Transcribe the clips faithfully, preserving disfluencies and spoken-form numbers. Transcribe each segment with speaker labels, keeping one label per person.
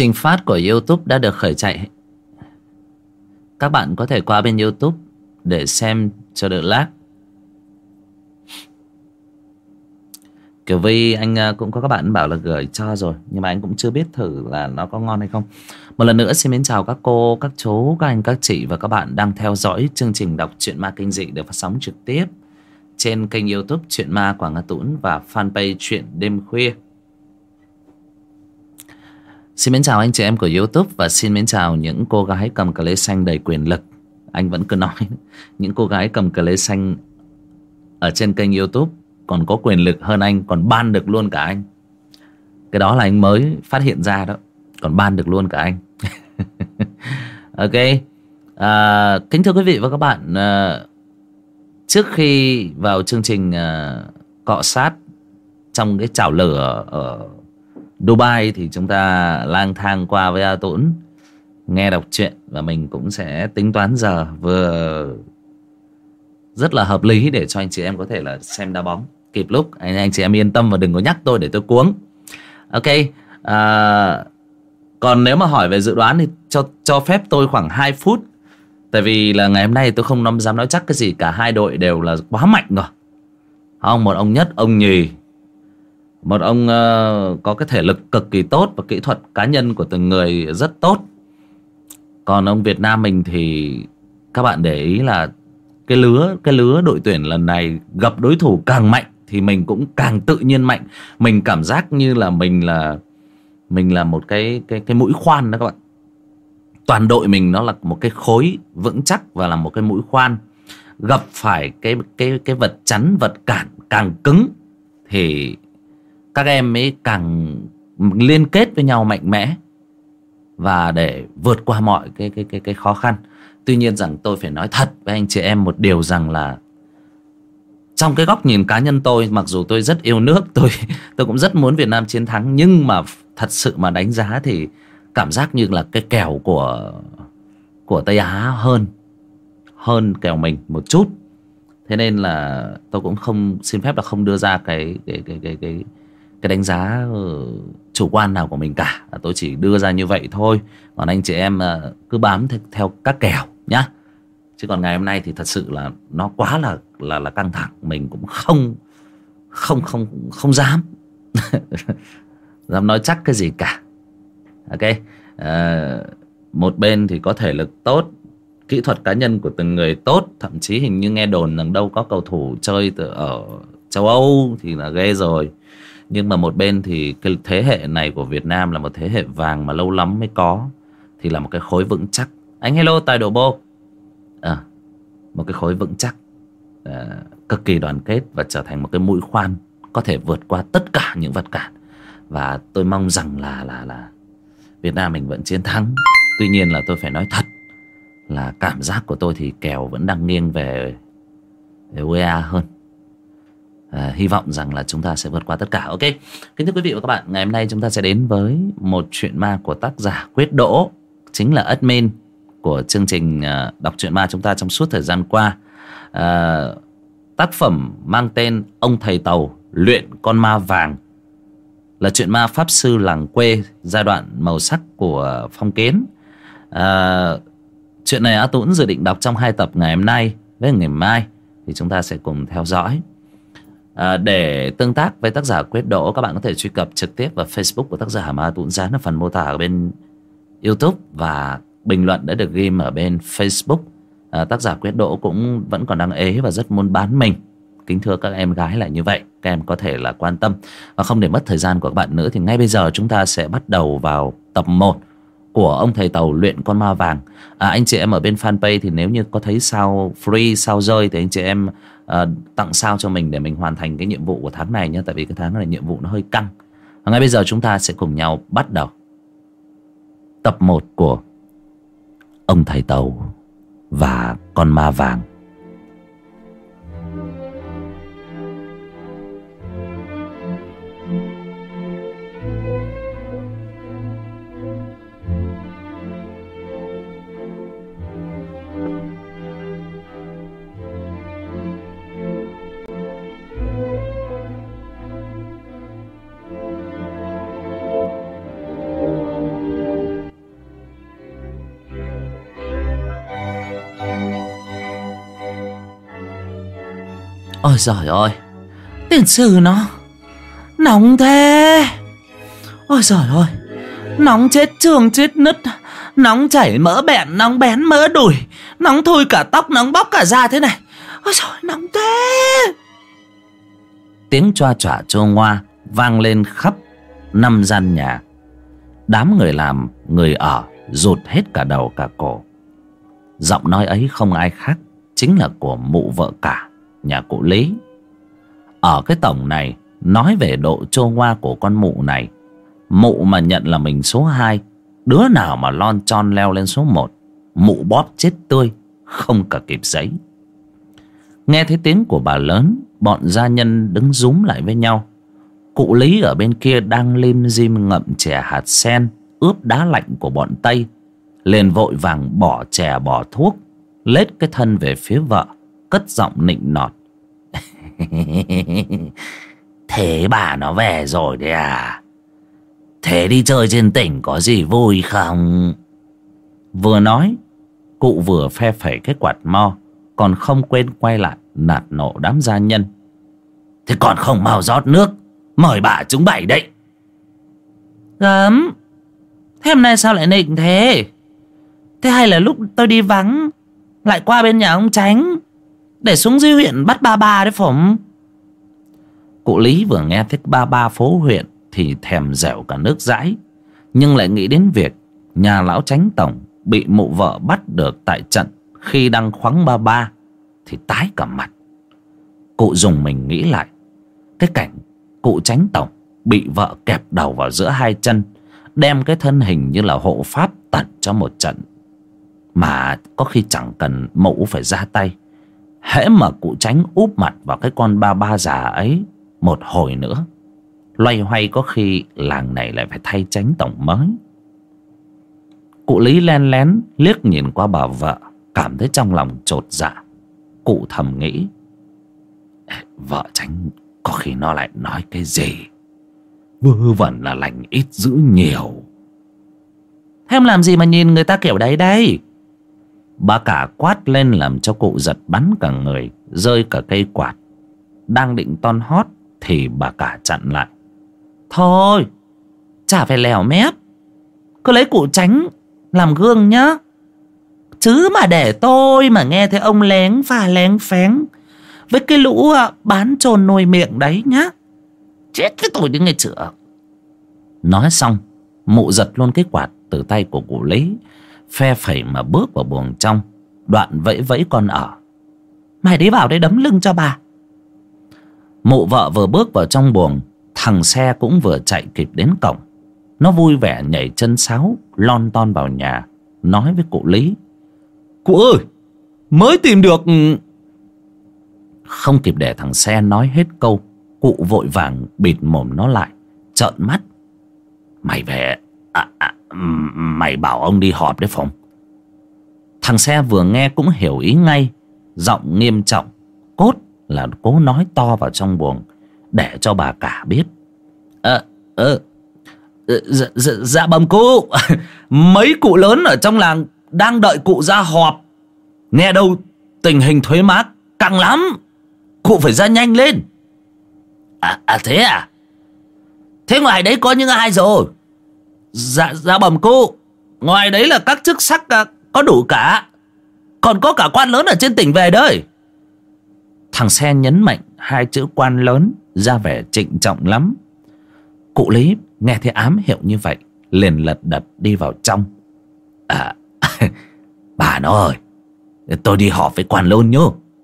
Speaker 1: Trình phát của YouTube đã được khởi chạy. Các bạn có thể qua bên YouTube để xem cho đỡ lag. Kiểu vì anh cũng có các bạn bảo là gửi cho rồi, nhưng mà anh cũng chưa biết thử là nó có ngon hay không. Một lần nữa xin mến chào các cô, các chú, các anh, các chị và các bạn đang theo dõi chương trình đọc truyện ma kinh dị được phát sóng trực tiếp trên kênh YouTube Truyện Ma Quảng Hà Tũng và fanpage Truyện Đêm Khuya. Xin mến chào anh chị em của YouTube và xin mến chào những cô gái cầm cờ lê xanh đầy quyền lực. Anh vẫn cứ nói những cô gái cầm cờ lê xanh ở trên kênh YouTube còn có quyền lực hơn anh, còn ban được luôn cả anh. Cái đó là anh mới phát hiện ra đó, còn ban được luôn cả anh. Ok, à, kính thưa quý vị và các bạn, à, trước khi vào chương trình à, cọ sát trong cái chảo lửa ở Dubai thì chúng ta lang thang qua với A Tũng nghe đọc truyện, và mình cũng sẽ tính toán giờ vừa rất là hợp lý để cho anh chị em có thể là xem đá bóng kịp lúc. Anh anh chị em yên tâm và đừng có nhắc tôi để tôi cuống. Ok, à, còn nếu mà hỏi về dự đoán thì cho cho phép tôi khoảng hai phút. Tại vì là ngày hôm nay tôi không dám nói chắc cái gì, cả hai đội đều là quá mạnh rồi. Không, một ông Nhất, ông Nhì, một ông uh, có cái thể lực cực kỳ tốt và kỹ thuật cá nhân của từng người rất tốt. Còn ông Việt Nam mình thì các bạn để ý là cái lứa cái lứa đội tuyển lần này gặp đối thủ càng mạnh thì mình cũng càng tự nhiên mạnh. Mình cảm giác như là mình là mình là một cái cái cái mũi khoan đó các bạn. Toàn đội mình nó là một cái khối vững chắc và là một cái mũi khoan. Gặp phải cái cái cái vật chắn, vật cản càng cứng thì các em ấy càng liên kết với nhau mạnh mẽ và để vượt qua mọi cái cái cái cái khó khăn. Tuy nhiên rằng tôi phải nói thật với anh chị em một điều rằng là trong cái góc nhìn cá nhân tôi, mặc dù tôi rất yêu nước, tôi tôi cũng rất muốn Việt Nam chiến thắng, nhưng mà thật sự mà đánh giá thì cảm giác như là cái kèo của của Tây Á hơn hơn kèo mình một chút. Thế nên là tôi cũng không xin phép là không đưa ra cái cái cái cái cái cái đánh giá chủ quan nào của mình cả. Tôi chỉ đưa ra như vậy thôi. Còn anh chị em cứ bám theo các kèo nhá. Chứ còn ngày hôm nay thì thật sự là nó quá là là là căng thẳng, mình cũng không không không không dám dám nói chắc cái gì cả. Ok, à, một bên thì có thể lực tốt, kỹ thuật cá nhân của từng người tốt, thậm chí hình như nghe đồn rằng đâu có cầu thủ chơi từ ở châu Âu thì là ghê rồi. Nhưng mà một bên thì cái thế hệ này của Việt Nam là một thế hệ vàng mà lâu lắm mới có, thì là một cái khối vững chắc. Anh hello Tài Đổ Bô, à, một cái khối vững chắc, à, cực kỳ đoàn kết và trở thành một cái mũi khoan có thể vượt qua tất cả những vật cản. Và tôi mong rằng là là là Việt Nam mình vẫn chiến thắng. Tuy nhiên là tôi phải nói thật là cảm giác của tôi thì kèo vẫn đang nghiêng về, về u e a hơn. À, hy vọng rằng là chúng ta sẽ vượt qua tất cả. Ok, kính thưa quý vị và các bạn, ngày hôm nay chúng ta sẽ đến với một chuyện ma của tác giả Quyết Đỗ, chính là admin của chương trình uh, đọc truyện ma chúng ta trong suốt thời gian qua. uh, Tác phẩm mang tên Ông Thầy Tàu Luyện Con Ma Vàng, là chuyện ma pháp sư làng quê giai đoạn màu sắc của Phong Kiến. uh, Chuyện này A Tũng dự định đọc trong hai tập ngày hôm nay với ngày mai, thì chúng ta sẽ cùng theo dõi. À, để tương tác với tác giả Quyết Đỗ, các bạn có thể truy cập trực tiếp vào Facebook của tác giả mà A Tũng dán ở phần mô tả ở bên YouTube, và bình luận đã được ghi ở bên Facebook. à, Tác giả Quyết Đỗ cũng vẫn còn đang ế và rất muốn bán mình. Kính thưa các em gái là như vậy, các em có thể là quan tâm. Và không để mất thời gian của các bạn nữa thì ngay bây giờ chúng ta sẽ bắt đầu vào tập một của Ông Thầy Tàu Luyện Con Ma Vàng. à, Anh chị em ở bên fanpage thì nếu như có thấy sao free, sao rơi thì anh chị em à, tặng sao cho mình để mình hoàn thành cái nhiệm vụ của tháng này nhé. Tại vì cái tháng này nhiệm vụ nó hơi căng. Và ngay bây giờ chúng ta sẽ cùng nhau bắt đầu tập một của Ông Thầy Tàu và Con Ma Vàng. Ôi giời ơi, tiền sư nó nóng thế. Ôi giời ơi, nóng chết trường chết nứt, nóng chảy mỡ bẹn, nóng bén mỡ đùi, nóng thui cả tóc, nóng bóc cả da thế này. Ôi giời, nóng thế. Tiếng choa choa chô ngoa vang lên khắp năm gian nhà. Đám người làm, người ở rụt hết cả đầu cả cổ. Giọng nói ấy không ai khác, chính là của mụ vợ cả nhà cụ Lý. Ở cái tổng này, nói về độ chô ngoa của con mụ này, mụ mà nhận là mình số hai, đứa nào mà lon chon leo lên số một, mụ bóp chết tươi, không cả kịp giấy. Nghe thấy tiếng của bà lớn, bọn gia nhân đứng rúm lại với nhau. Cụ Lý ở bên kia đang lim dim ngậm chè hạt sen ướp đá lạnh của bọn Tây, liền vội vàng bỏ chè bỏ thuốc, lết cái thân về phía vợ, cất giọng nịnh nọt. Thế bà nó về rồi đấy à? Thế đi chơi trên tỉnh có gì vui không? Vừa nói, cụ vừa phe phẩy cái quạt mo, còn không quên quay lại nạt nộ đám gia nhân. Thế còn không mau rót nước, mời bà chúng bảy đấy. Gớm, thế hôm nay sao lại nịnh thế? Thế hay là lúc tôi đi vắng lại qua bên nhà ông Chánh để xuống dưới huyện bắt ba ba đấy phỏng? Cụ Lý vừa nghe thấy ba ba phố huyện thì thèm dẻo cả nước dãi, nhưng lại nghĩ đến việc nhà lão Chánh tổng bị mụ vợ bắt được tại trận khi đang khoắng ba ba thì tái cả mặt. Cụ dùng mình nghĩ lại cái cảnh cụ Chánh tổng bị vợ kẹp đầu vào giữa hai chân, đem cái thân hình như là hộ pháp tận cho một trận, mà có khi chẳng cần mụ phải ra tay. Hễ mà cụ Chánh úp mặt vào cái con ba ba già ấy một hồi nữa, loay hoay có khi làng này lại phải thay Chánh tổng mới. Cụ Lý len lén liếc nhìn qua bà vợ, cảm thấy trong lòng chột dạ. Cụ thầm nghĩ, vợ Chánh có khi nó lại nói cái gì vớ vẩn là lành ít dữ nhiều. Thế em làm gì mà nhìn người ta kiểu đấy đây? Bà cả quát lên làm cho cụ giật bắn cả người, rơi cả cây quạt. Đang định ton hót thì bà cả chặn lại. Thôi, chả phải lèo mép, cứ lấy cụ Chánh làm gương nhá. Chứ mà để tôi mà nghe thấy ông lén pha lén phén với cái lũ bán trồn nồi miệng đấy nhá, chết với tôi đi nghe chữa. Nói xong, mụ giật luôn cái quạt từ tay của cụ Lý, phe phẩy mà bước vào buồng trong, đoạn vẫy vẫy con ở. Mày đi vào đây đấm lưng cho bà. Mụ vợ vừa bước vào trong buồng, thằng xe cũng vừa chạy kịp đến cổng. Nó vui vẻ nhảy chân sáo lon ton vào nhà, nói với cụ Lý. Cụ ơi, mới tìm được... Không kịp để thằng xe nói hết câu, cụ vội vàng bịt mồm nó lại, trợn mắt. Mày về à, à, mày bảo ông đi họp đấy phòng. Thằng xe vừa nghe cũng hiểu ý ngay, giọng nghiêm trọng, cốt là cố nói to vào trong buồng để cho bà cả biết. Ờ ờ dạ, dạ, dạ bẩm cụ, mấy cụ lớn ở trong làng đang đợi cụ ra họp. Nghe đâu tình hình thuế má căng lắm, cụ phải ra nhanh lên. À, à thế à? Thế ngoài đấy có những ai rồi? Dạ, dạ bẩm cụ, ngoài đấy là các chức sắc có đủ cả, còn có cả quan lớn ở trên tỉnh về đấy. Thằng xe nhấn mạnh hai chữ quan lớn, ra vẻ trịnh trọng lắm. Cụ Lý nghe thấy ám hiệu như vậy, liền lật đật đi vào trong. À, bà nó ơi, tôi đi họp với quan lớn nhá.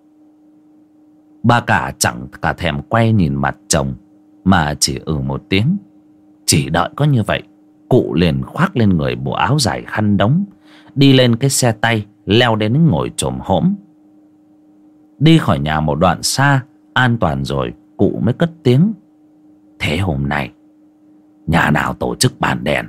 Speaker 1: Bà cả chẳng cả thèm quay nhìn mặt chồng, mà chỉ ừ một tiếng. Chỉ đợi có như vậy, cụ liền khoác lên người bộ áo dài khăn đóng, đi lên cái xe tay, leo đến ngồi chồm hổm. Đi khỏi nhà một đoạn xa, an toàn rồi, cụ mới cất tiếng. Thế hôm nay nhà nào tổ chức bàn đèn?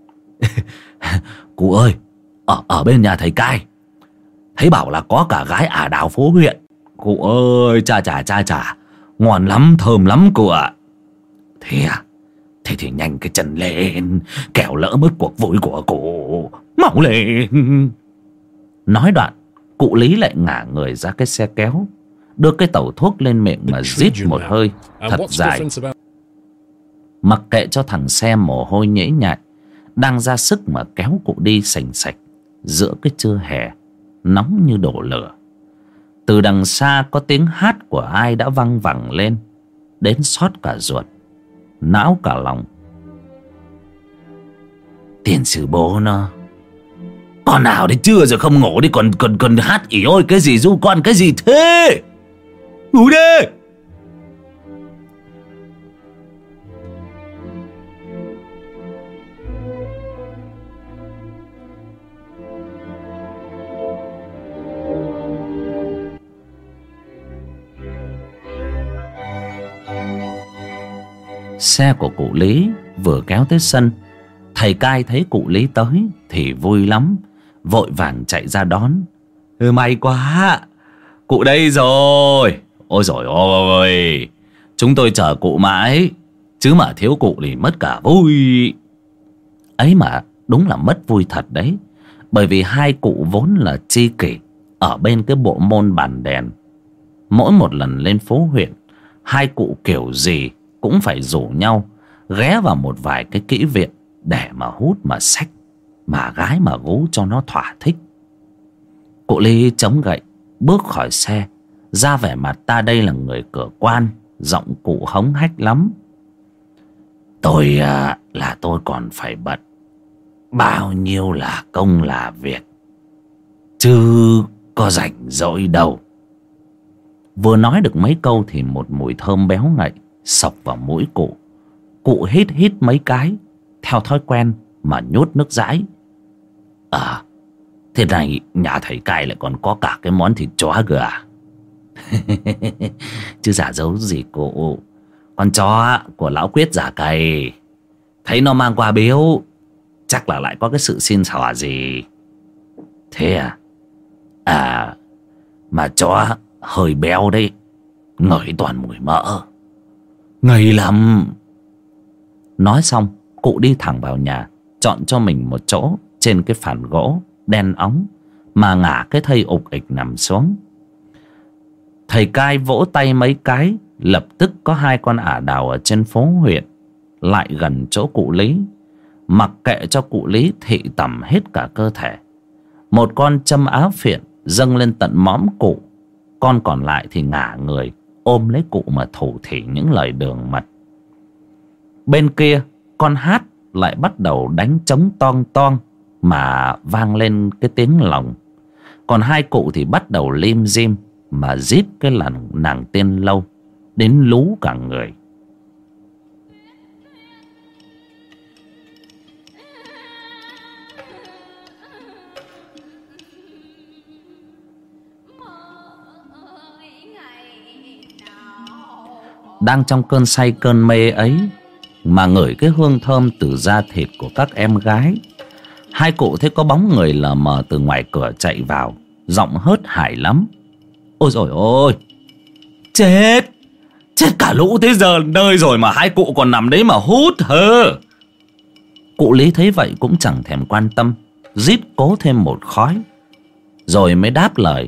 Speaker 1: Cụ ơi, ở, ở bên nhà thầy Cai thấy bảo là có cả gái ả đào phố huyện. Cụ ơi, cha chà cha chà, ngon lắm, thơm lắm cụ ạ. Thế à? Thế thì nhanh cái chân lên, kẻo lỡ mất cuộc vui của cụ. Mau lên. Nói đoạn, cụ Lý lại ngả người ra cái xe kéo, đưa cái tẩu thuốc lên miệng mà rít một hơi thật dài. Mặc kệ cho thằng xe mồ hôi nhễ nhại đang ra sức mà kéo cụ đi sành sạch giữa cái trưa hè nóng như đổ lửa. Từ đằng xa có tiếng hát của ai đã văng vẳng lên, đến xót cả ruột, não cả lòng. Tiền sư bố nó, con nào đấy chưa rồi không ngủ đi, còn còn còn hát ỉ ôi cái gì ru con cái gì thế? Ngủ đi. Xe của cụ Lý vừa kéo tới sân, thầy cai thấy cụ Lý tới thì vui lắm, vội vàng chạy ra đón. Ừ, may quá, cụ đây rồi. Ôi dồi ôi, chúng tôi chờ cụ mãi, chứ mà thiếu cụ thì mất cả vui. Ấy mà đúng là mất vui thật đấy, bởi vì hai cụ vốn là tri kỷ ở bên cái bộ môn bàn đèn. Mỗi một lần lên phố huyện, hai cụ kiểu gì cũng phải rủ nhau ghé vào một vài cái kỹ viện để mà hút mà xách, mà gái mà gú cho nó thỏa thích. Cụ Lý chống gậy bước khỏi xe, ra vẻ mặt ta đây là người cửa quan, giọng cụ hống hách lắm. Tôi à, là tôi còn phải bận, bao nhiêu là công là việc, chứ có rảnh rỗi đâu. Vừa nói được mấy câu thì một mùi thơm béo ngậy xộc vào mũi cụ. Cụ hít hít mấy cái theo thói quen mà nhốt nước dãi. À, thế này nhà thầy cai lại còn có cả cái món thịt chó cơ à? Chứ giả dấu gì cụ, con chó của lão Quyết giả cày, thấy nó mang qua biếu chắc là lại có cái sự xin xỏ gì. Thế à? À, mà chó hơi béo đấy, ngửi toàn mùi mỡ, ngấy lắm. Nói xong cụ đi thẳng vào nhà, chọn cho mình một chỗ trên cái phản gỗ đen óng mà ngả cái thây ục ịch nằm xuống. Thầy cai vỗ tay mấy cái, lập tức có hai con ả đào ở trên phố huyện lại gần chỗ cụ Lý, mặc kệ cho cụ Lý thị tẩm hết cả cơ thể. Một con châm áo phiện dâng lên tận mõm cụ, con còn lại thì ngả người ôm lấy cụ mà thủ thỉ những lời đường mật. Bên kia con hát lại bắt đầu đánh trống toang toang mà vang lên cái tiếng lồng. Còn hai cụ thì bắt đầu lim dim mà rít cái làn nàng tiên lâu đến lú cả người. Đang trong cơn say cơn mê ấy mà ngửi cái hương thơm từ da thịt của các em gái, hai cụ thấy có bóng người lờ mờ từ ngoài cửa chạy vào, giọng hớt hải lắm. Ôi dồi ôi, chết, chết cả lũ thế giờ nơi rồi mà hai cụ còn nằm đấy mà hút hơ. Cụ Lý thấy vậy cũng chẳng thèm quan tâm, rít cố thêm một khói rồi mới đáp lời.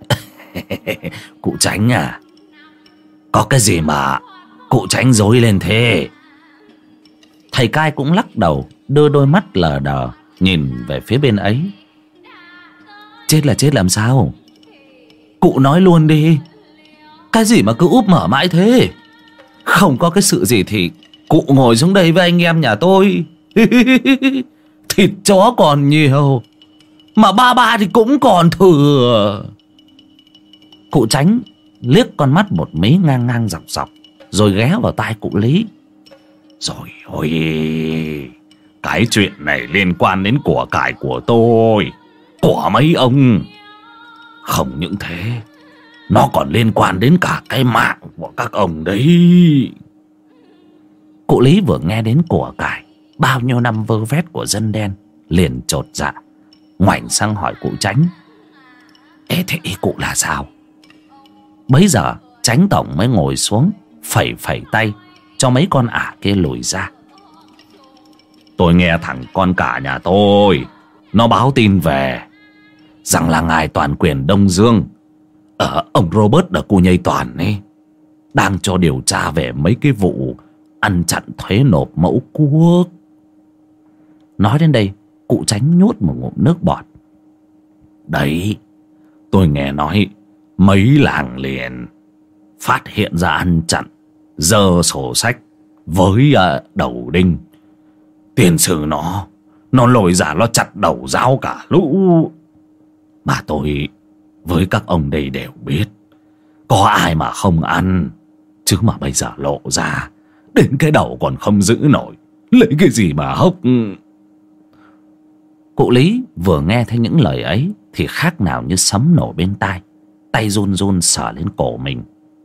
Speaker 1: Cụ Tránh à, có cái gì mà cụ Tránh rối lên thế? Thầy cai cũng lắc đầu, đưa đôi mắt lờ đờ nhìn về phía bên ấy. Chết là chết làm sao? Cụ nói luôn đi, cái gì mà cứ úp mở mãi thế? Không có cái sự gì thì cụ ngồi xuống đây với anh em nhà tôi. Thịt chó còn nhiều, mà ba ba thì cũng còn thừa. Cụ Tránh liếc con mắt một mí ngang ngang dọc dọc, rồi ghé vào tai cụ Lý. Rồi ôi, cái chuyện này liên quan đến của cải của tôi, của mấy ông. Không những thế, nó còn liên quan đến cả cái mạng của các ông đấy. Cụ Lý vừa nghe đến của cải bao nhiêu năm vơ vét của dân đen, liền chột dạ, ngoảnh sang hỏi cụ Tránh. Ê, thế ý cụ là sao? Bấy giờ Tránh tổng mới ngồi xuống, phẩy phẩy tay cho mấy con ả kia lùi ra. Tôi nghe thằng con cả nhà tôi nó báo tin về rằng là ngài toàn quyền Đông Dương à, ông Robert là cô nhây Toàn ấy, đang cho điều tra về mấy cái vụ ăn chặn thuế nộp mẫu quốc. Nói đến đây, cụ Chánh nhốt một ngụm nước bọt. Đấy, tôi nghe nói mấy làng liền phát hiện ra ăn chặn, dơ sổ sách với uh, đầu đinh. Tiền sử nó Nó lồi ra nó chặt đầu giáo cả lũ. Mà tôi với các ông đây đều biết, có ai mà không ăn. Chứ mà bây giờ lộ ra, đến cái đầu còn không giữ nổi, lấy cái gì mà hốc. Cụ Lý vừa nghe thấy những lời ấy thì khác nào như sấm nổ bên tai. Tay run run sờ lên cổ mình.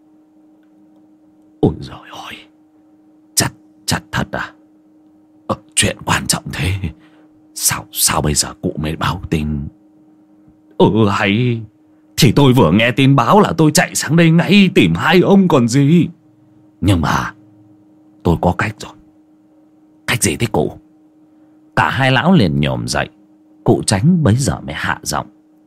Speaker 1: Ôi giời ơi, chặt chặt thật à? Ờ, chuyện quan trọng thế, Sao sao bây giờ cụ mới báo tin? Ừ hay, thì tôi vừa nghe tin báo là tôi chạy sang đây ngay tìm hai ông còn gì. Nhưng mà tôi có cách rồi. Cách gì thế cụ? Cả hai lão liền nhổm dậy. Cụ Chánh bấy giờ mới hạ giọng.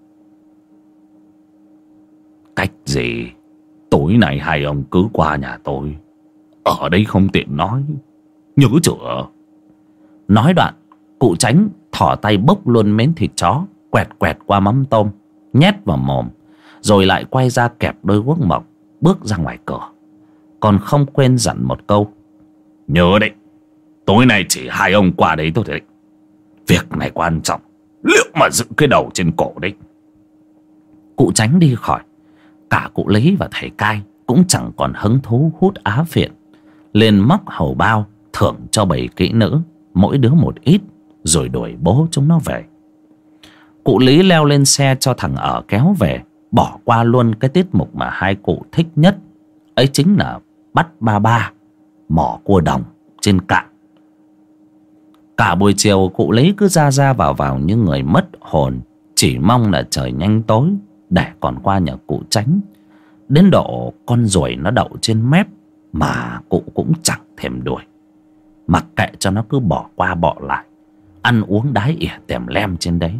Speaker 1: Cách gì? Tối nay hai ông cứ qua nhà tôi, ở đây không tiện nói, nhớ chưa? Nói đoạn, cụ Chánh thỏ tay bốc luôn miếng thịt chó, quẹt quẹt qua mắm tôm, nhét vào mồm, rồi lại quay ra kẹp đôi guốc mộc, bước ra ngoài cửa. Còn không quên dặn một câu: nhớ đấy, tối nay chỉ hai ông qua đấy thôi đấy. Việc này quan trọng, liệu mà giữ cái đầu trên cổ đấy. Cụ Chánh đi khỏi. Cả cụ Lý và thầy Cai cũng chẳng còn hứng thú hút á phiện, liền móc hầu bao thưởng cho bầy kỹ nữ, mỗi đứa một ít, rồi đuổi bố chúng nó về. Cụ Lý leo lên xe cho thằng ở kéo về, bỏ qua luôn cái tiết mục mà hai cụ thích nhất, ấy chính là bắt ba ba mỏ cua đồng trên cạn. Cả buổi chiều cụ Lý cứ ra ra vào vào như người mất hồn, chỉ mong là trời nhanh tối để còn qua nhà cụ Chánh. Đến độ con ruồi nó đậu trên mép mà cụ cũng chẳng thèm đuổi, mặc kệ cho nó cứ bỏ qua bỏ lại, ăn uống đái ỉa tèm lem trên đấy.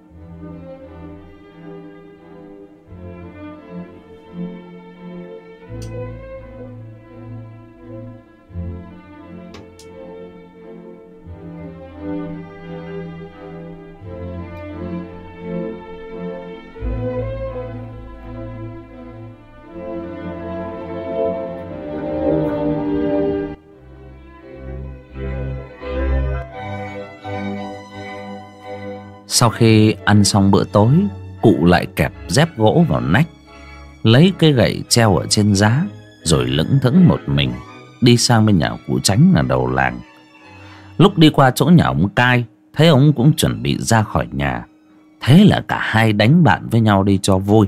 Speaker 1: Sau khi ăn xong bữa tối, cụ lại kẹp dép gỗ vào nách, lấy cái gậy treo ở trên giá, rồi lững thững một mình đi sang bên nhà cụ Chánh ở đầu làng. Lúc đi qua chỗ nhà ông Cai, thấy ông cũng chuẩn bị ra khỏi nhà, thế là cả hai đánh bạn với nhau đi cho vui.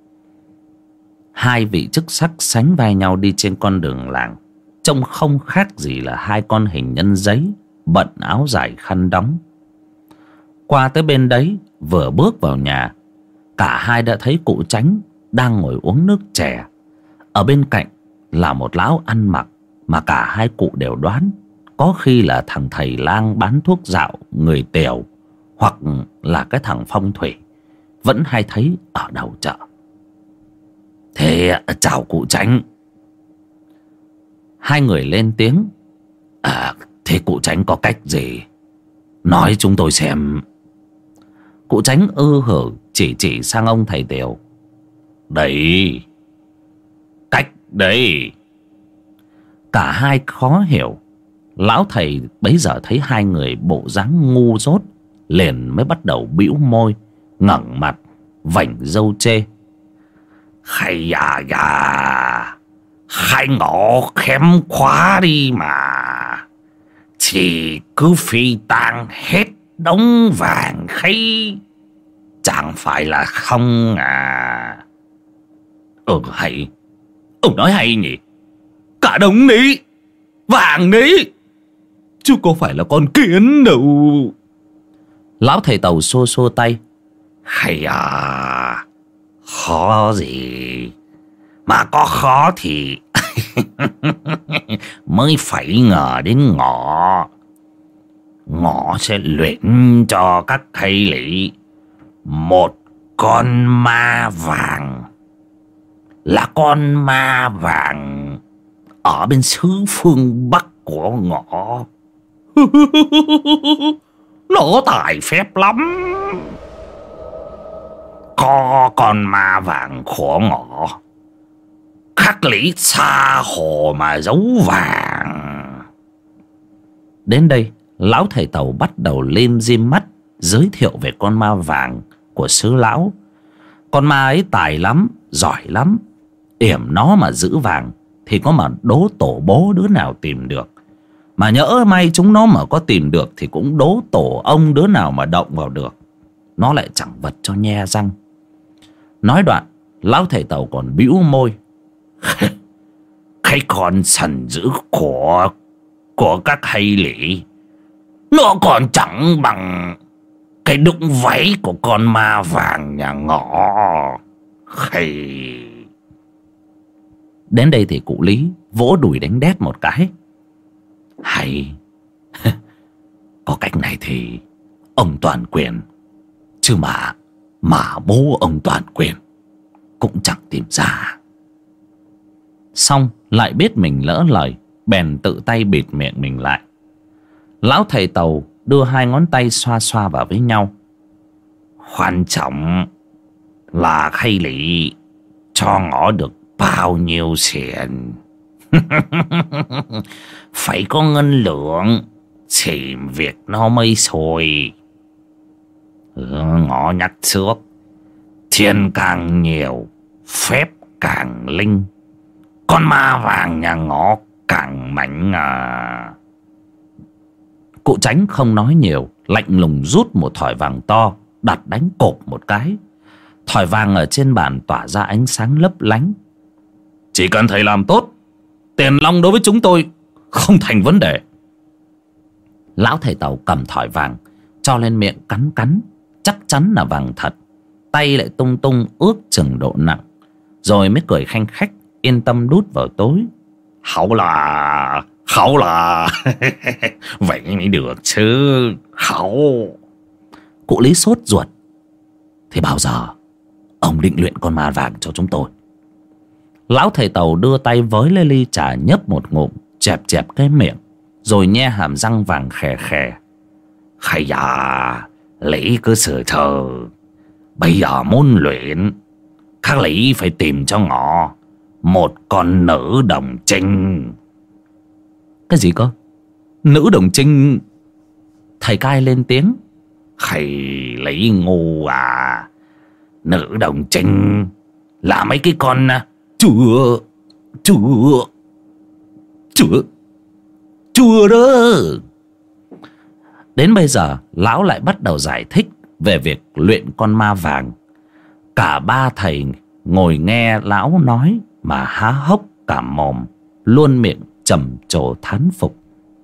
Speaker 1: Hai vị chức sắc sánh vai nhau đi trên con đường làng, trông không khác gì là hai con hình nhân giấy bận áo dài khăn đóng. Qua tới bên đấy, vừa bước vào nhà, cả hai đã thấy cụ Chánh đang ngồi uống nước chè. Ở bên cạnh là một lão ăn mặc mà cả hai cụ đều đoán có khi là thằng thầy lang bán thuốc dạo người Tèo, hoặc là cái thằng phong thủy vẫn hay thấy ở đầu chợ. Thế chào cụ Chánh. Hai người lên tiếng. À, thế cụ Chánh có cách gì, nói chúng tôi xem. Cụ Chánh ư hử chỉ chỉ sang ông thầy Tèo. Đấy, cách đấy. Cả hai khó hiểu. Lão thầy bấy giờ thấy hai người bộ dáng ngu dốt, liền mới bắt đầu bĩu môi, ngẩng mặt, vảnh râu chê. Hay à à, hai ngõ khém khóa đi mà, thì cứ phi tang hết đống vàng khay, chẳng phải là không à. Ừ hay, ông nói hay nhỉ. Cả đống đấy, vàng đấy, chứ có phải là con kiến đâu. Lão thầy Tàu xô xô tay. Hay à, khó gì, mà có khó thì mới phải ngờ đến ngọ. Ngọ sẽ luyện cho các thầy lý một con ma vàng, là con ma vàng ở bên xứ phương Bắc của ngọ. Nó tài phép lắm. Có con ma vàng của ngọ khắc lý xa hồ mà giấu vàng. Đến đây lão thầy Tàu bắt đầu lim dim mắt giới thiệu về con ma vàng của xứ lão. Con ma ấy tài lắm, giỏi lắm. Yểm nó mà giữ vàng thì có mà đố tổ bố đứa nào tìm được. Mà nhỡ may chúng nó mà có tìm được thì cũng đố tổ ông đứa nào mà động vào được. Nó lại chẳng vật cho nhe răng. Nói đoạn lão thầy Tàu còn bĩu môi. Cái con sần dữ của Của các hay lỉ, nó còn chẳng bằng cái đũng váy của con ma vàng nhà ngọ. Hay. Đến đây thì cụ Lý vỗ đùi đánh đét một cái. Hay. Có cách này thì ông Toàn Quyền, chứ mà Mà bố ông Toàn Quyền cũng chẳng tìm ra. Xong lại biết mình lỡ lời, bèn tự tay bịt miệng mình lại. Lão thầy Tàu đưa hai ngón tay xoa xoa vào với nhau. Quan trọng là hay lị cho ngõ được bao nhiêu tiền. Phải có ngân lượng thì việc nó mới xuôi. Ngõ nhắc trước, tiền càng nhiều phép càng linh. Con ma vàng nhà ngõ càng mạnh à. Cụ Chánh không nói nhiều, lạnh lùng rút một thỏi vàng to, đặt đánh cộp một cái. Thỏi vàng ở trên bàn tỏa ra ánh sáng lấp lánh. Chỉ cần thầy làm tốt, tiền long đối với chúng tôi không thành vấn đề. Lão thầy Tàu cầm thỏi vàng cho lên miệng cắn cắn, chắc chắn là vàng thật. Tay lại tung tung ước chừng độ nặng, rồi mới cười khanh khách yên tâm đút vào tối. Hảo là Hảo là vậy mới được chứ. Hảo. Cụ Lý sốt ruột. Thì bao giờ ông định luyện con ma vàng cho chúng tôi? Lão thầy Tàu đưa tay với lấy ly trà nhấp một ngụm, chẹp chẹp cái miệng, rồi nhe hàm răng vàng khè khè. Hay da, Lý cứ sửa thờ. Bây giờ muốn luyện, các Lý phải tìm cho ngọ một con nữ đồng trinh. Cái gì cơ? Nữ đồng trinh? Thầy cai lên tiếng. Hay Lý ngu à. Nữ đồng trinh là mấy cái con chùa Chùa Chùa Chùa đó. Đến bây giờ lão lại bắt đầu giải thích về việc luyện con ma vàng. Cả ba thầy ngồi nghe lão nói mà há hốc cả mồm, luôn miệng trầm trồ thán phục.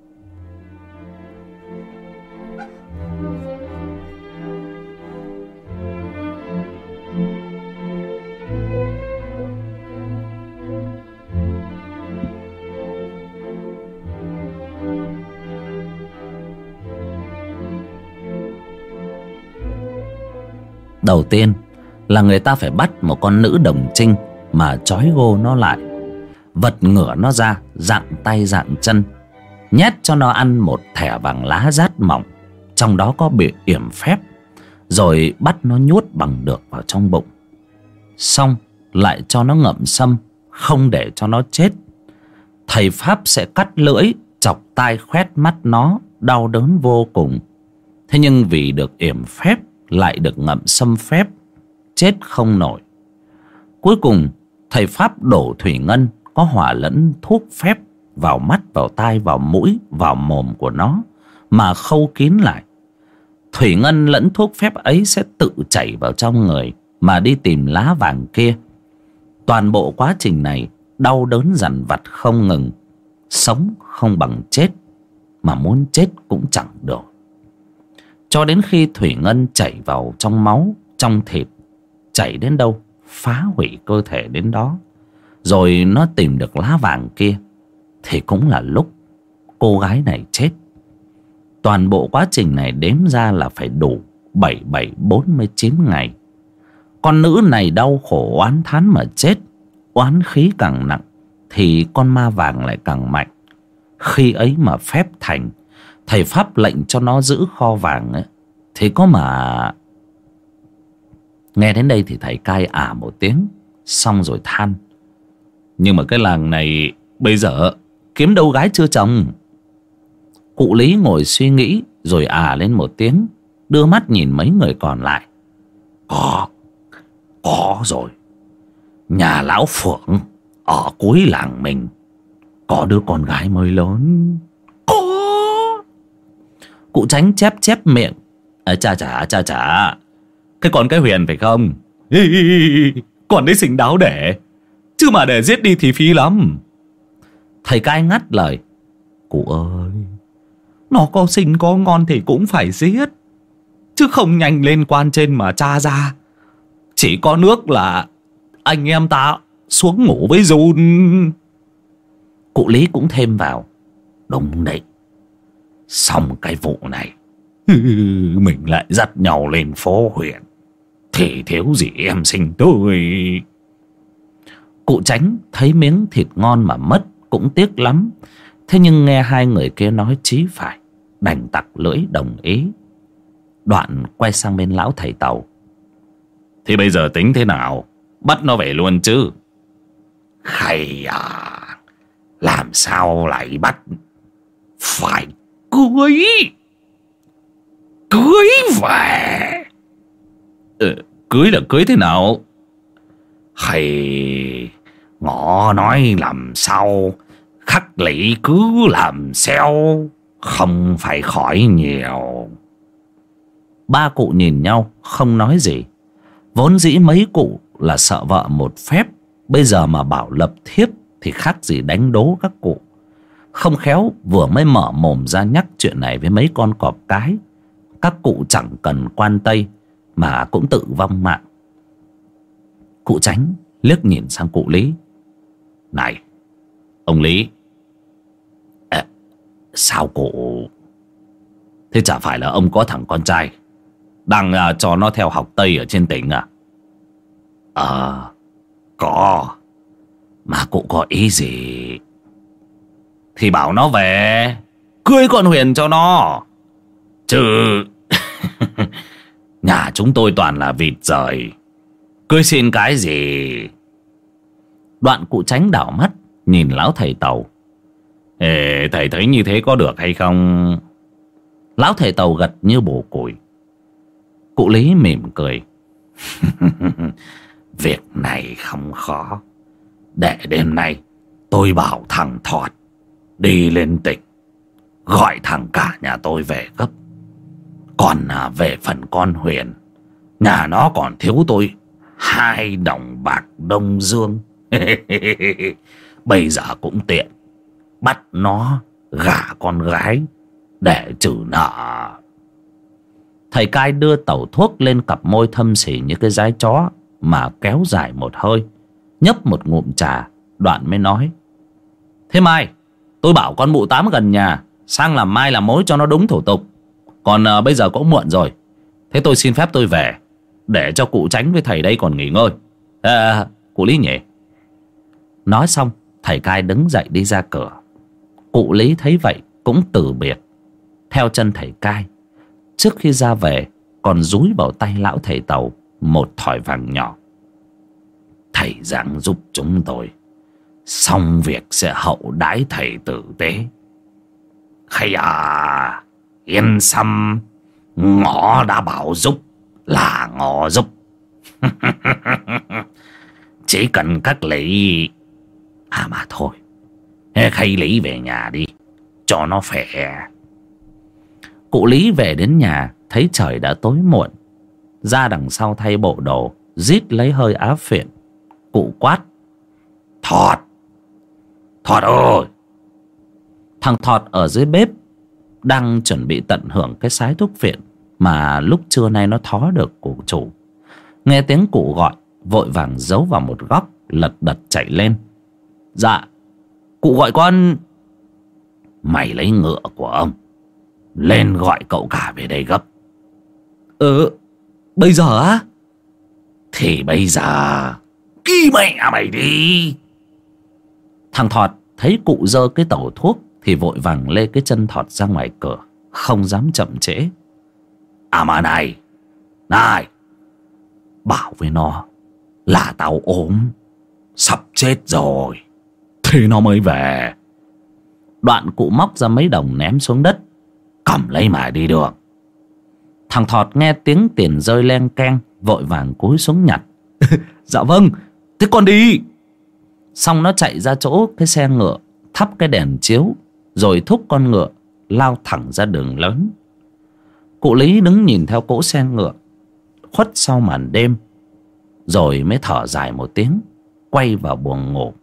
Speaker 1: Đầu tiên là người ta phải bắt một con nữ đồng trinh mà trói gô nó lại, vật ngửa nó ra dạng tay dạng chân, nhét cho nó ăn một thẻ vàng lá rát mỏng, trong đó có bị yểm phép, rồi bắt nó nhốt bằng được vào trong bụng. Xong lại cho nó ngậm sâm, không để cho nó chết. Thầy pháp sẽ cắt lưỡi, chọc tai khoét mắt nó, đau đớn vô cùng. Thế nhưng vì được yểm phép lại được ngậm sâm phép, chết không nổi. Cuối cùng thầy pháp đổ thủy ngân có hòa lẫn thuốc phép vào mắt, vào tai, vào mũi, vào mồm của nó mà khâu kín lại. Thủy ngân lẫn thuốc phép ấy sẽ tự chảy vào trong người mà đi tìm lá vàng kia. Toàn bộ quá trình này đau đớn dằn vặt không ngừng. Sống không bằng chết, mà muốn chết cũng chẳng được. Cho đến khi thủy ngân chảy vào trong máu, trong thịt, chảy đến đâu phá hủy cơ thể đến đó, rồi nó tìm được lá vàng kia, thì cũng là lúc cô gái này chết. Toàn bộ quá trình này đếm ra là phải đủ bảy bảy bốn mươi chín ngày. Con nữ này đau khổ oán thán mà chết, oán khí càng nặng thì con ma vàng lại càng mạnh. Khi ấy mà phép thành, thầy pháp lệnh cho nó giữ kho vàng ấy, thì có mà... Nghe đến đây thì thầy cai ả một tiếng, xong rồi than: nhưng mà cái làng này bây giờ kiếm đâu gái chưa chồng. Cụ Lý ngồi suy nghĩ rồi ả lên một tiếng, đưa mắt nhìn mấy người còn lại. Có, có rồi. Nhà lão Phượng ở cuối làng mình có đứa con gái mới lớn. Có. Cụ Tránh chép chép miệng: à, cha chả cha chả, cái con cái Huyền phải không? Con đấy xinh đáo đẻ, chứ mà để giết đi thì phí lắm. Thầy cai ngắt lời: cụ ơi, nó có xinh có ngon thì cũng phải giết, chứ không nhanh lên quan trên mà tra ra. Chỉ có nước là anh em ta xuống ngủ với Dùn. Cụ Lý cũng thêm vào: đúng đấy, xong cái vụ này mình lại dắt nhau lên phố huyện thì thiếu gì em sinh tôi. Cụ Tránh thấy miếng thịt ngon mà mất cũng tiếc lắm. Thế nhưng nghe hai người kia nói chí phải, đành tặc lưỡi đồng ý. Đoạn quay sang bên lão thầy Tàu: thì bây giờ tính thế nào? Bắt nó về luôn chứ? Hay à, làm sao lại bắt? Phải cưới Cưới về. Ừ, cưới là cưới thế nào? Hay ngõ nói làm sao khắc lý cứ làm sao, không phải khỏi nhiều. Ba cụ nhìn nhau không nói gì. Vốn dĩ mấy cụ là sợ vợ một phép, bây giờ mà bảo lập thiếp thì khác gì đánh đố các cụ. Không khéo vừa mới mở mồm ra nhắc chuyện này với mấy con cọp cái, các cụ chẳng cần quan tây mà cũng tự vong mạng. Cụ Tránh liếc nhìn sang cụ Lý: này ông Lý, à, sao cụ? Thế chả phải là ông có thằng con trai đang à, cho nó theo học Tây ở trên tỉnh à? Ờ, à, có. Mà cụ có ý gì? Thì bảo nó về cưới con Huyền cho nó chứ. Nhà chúng tôi toàn là vịt rời, cưới xin cái gì? Đoạn cụ Tránh đảo mắt nhìn lão thầy Tàu: Ê, thầy thấy như thế có được hay không? Lão thầy Tàu gật như bổ củi. Cụ Lý mỉm cười: việc này không khó. Để đêm nay tôi bảo thằng Thọt đi lên tỉnh, gọi thằng cả nhà tôi về gấp. Còn à, về phần con Huyền, nhà nó còn thiếu tôi hai đồng bạc Đông Dương. Bây giờ cũng tiện, bắt nó gả con gái để trừ nợ. Thầy cai đưa tẩu thuốc lên cặp môi thâm sỉ như cái dái chó mà kéo dài một hơi, nhấp một ngụm trà, đoạn mới nói: thế mai tôi bảo con mụ tám gần nhà sang làm mai làm mối cho nó đúng thủ tục. Còn à, bây giờ cũng muộn rồi, thế tôi xin phép tôi về, để cho cụ Tránh với thầy đây còn nghỉ ngơi. À, cụ Lý nhỉ? Nói xong thầy cai đứng dậy đi ra cửa. Cụ Lý thấy vậy cũng từ biệt theo chân thầy cai. Trước khi ra về còn dúi vào tay lão thầy Tàu một thỏi vàng nhỏ: thầy giảng giúp chúng tôi, xong việc sẽ hậu đãi thầy tử tế. Hay à, yên tâm, ngõ đã bảo giúp là ngõ giúp. Chỉ cần các lý. À mà thôi, khay Lý về nhà đi cho nó khỏe. Cụ Lý về đến nhà thấy trời đã tối muộn, ra đằng sau thay bộ đồ, rít lấy hơi áo phện. Cụ quát: Thọt, Thọt ơi! Thằng Thọt ở dưới bếp đang chuẩn bị tận hưởng cái sái thuốc phiện mà lúc trưa nay nó thó được của chủ. Nghe tiếng cụ gọi, vội vàng giấu vào một góc, lật đật chạy lên. Dạ, cụ gọi con. Mày lấy ngựa của ông lên gọi cậu cả về đây gấp. Ừ, bây giờ á? Thì bây giờ Ki mẹ mày đi. Thằng Thọt thấy cụ giơ cái tẩu thuốc thì vội vàng lê cái chân Thọt ra ngoài cửa, không dám chậm trễ. À mà này, này, bảo với nó là tao ốm, sắp chết rồi, thì nó mới về. Đoạn cụ móc ra mấy đồng ném xuống đất. Cầm lấy mà đi được. Thằng Thọt nghe tiếng tiền rơi len keng, vội vàng cúi xuống nhặt. Dạ vâng, thế con đi. Xong nó chạy ra chỗ cái xe ngựa, thắp cái đèn chiếu, rồi thúc con ngựa lao thẳng ra đường lớn. Cụ Lý đứng nhìn theo cỗ xe ngựa khuất sau màn đêm, rồi mới thở dài một tiếng, quay vào buồng ngủ.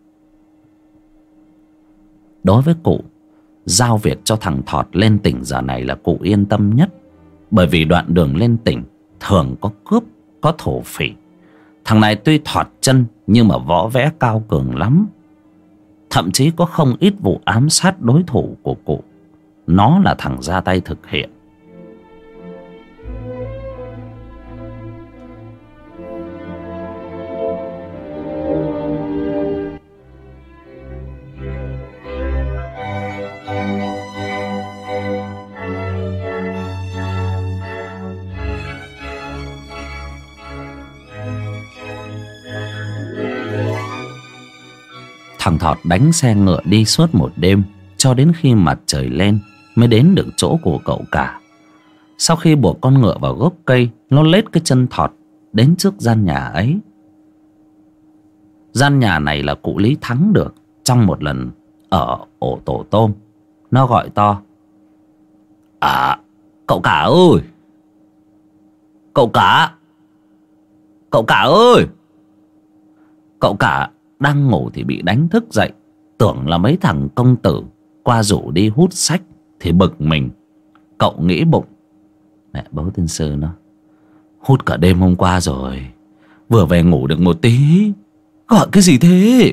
Speaker 1: Đối với cụ, giao việc cho thằng Thọt lên tỉnh giờ này là cụ yên tâm nhất. Bởi vì đoạn đường lên tỉnh thường có cướp, có thổ phỉ. Thằng này tuy thọt chân nhưng mà võ vẽ cao cường lắm. Thậm chí có không ít vụ ám sát đối thủ của cụ, nó là thằng ra tay thực hiện. Thằng Thọt đánh xe ngựa đi suốt một đêm, cho đến khi mặt trời lên mới đến được chỗ của cậu cả. Sau khi buộc con ngựa vào gốc cây, nó lết cái chân Thọt đến trước gian nhà ấy. Gian nhà này là cụ Lý thắng được trong một lần ở ổ tổ tôm. Nó gọi to: À, cậu cả ơi! Cậu cả! Cậu cả ơi! Cậu cả đang ngủ thì bị đánh thức dậy, tưởng là mấy thằng công tử qua rủ đi hút sách thì bực mình. Cậu nghĩ bụng: Mẹ bố tiên sư nó hút cả đêm hôm qua rồi, vừa về ngủ được một tí, gọi cái gì thế?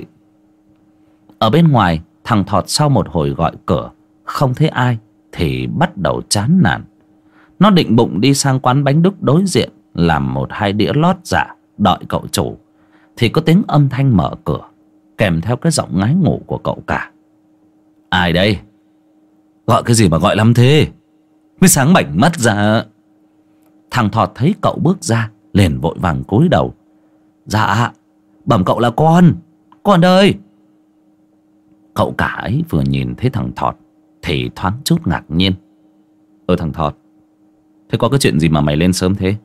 Speaker 1: Ở bên ngoài, thằng Thọt sau một hồi gọi cửa không thấy ai thì bắt đầu chán nản. Nó định bụng đi sang quán bánh đúc đối diện làm một hai đĩa lót dạ đợi cậu chủ, thì có tiếng âm thanh mở cửa kèm theo cái giọng ngái ngủ của cậu cả. Ai đây? Gọi cái gì mà gọi lắm thế? Mới sáng bảnh mắt ra. Thằng Thọt thấy cậu bước ra liền vội vàng cúi đầu. Dạ, bẩm cậu là con. Con ơi! Cậu cả ấy vừa nhìn thấy thằng Thọt thì thoáng chút ngạc nhiên. Ơ thằng Thọt, thế có cái chuyện gì mà mày lên sớm thế?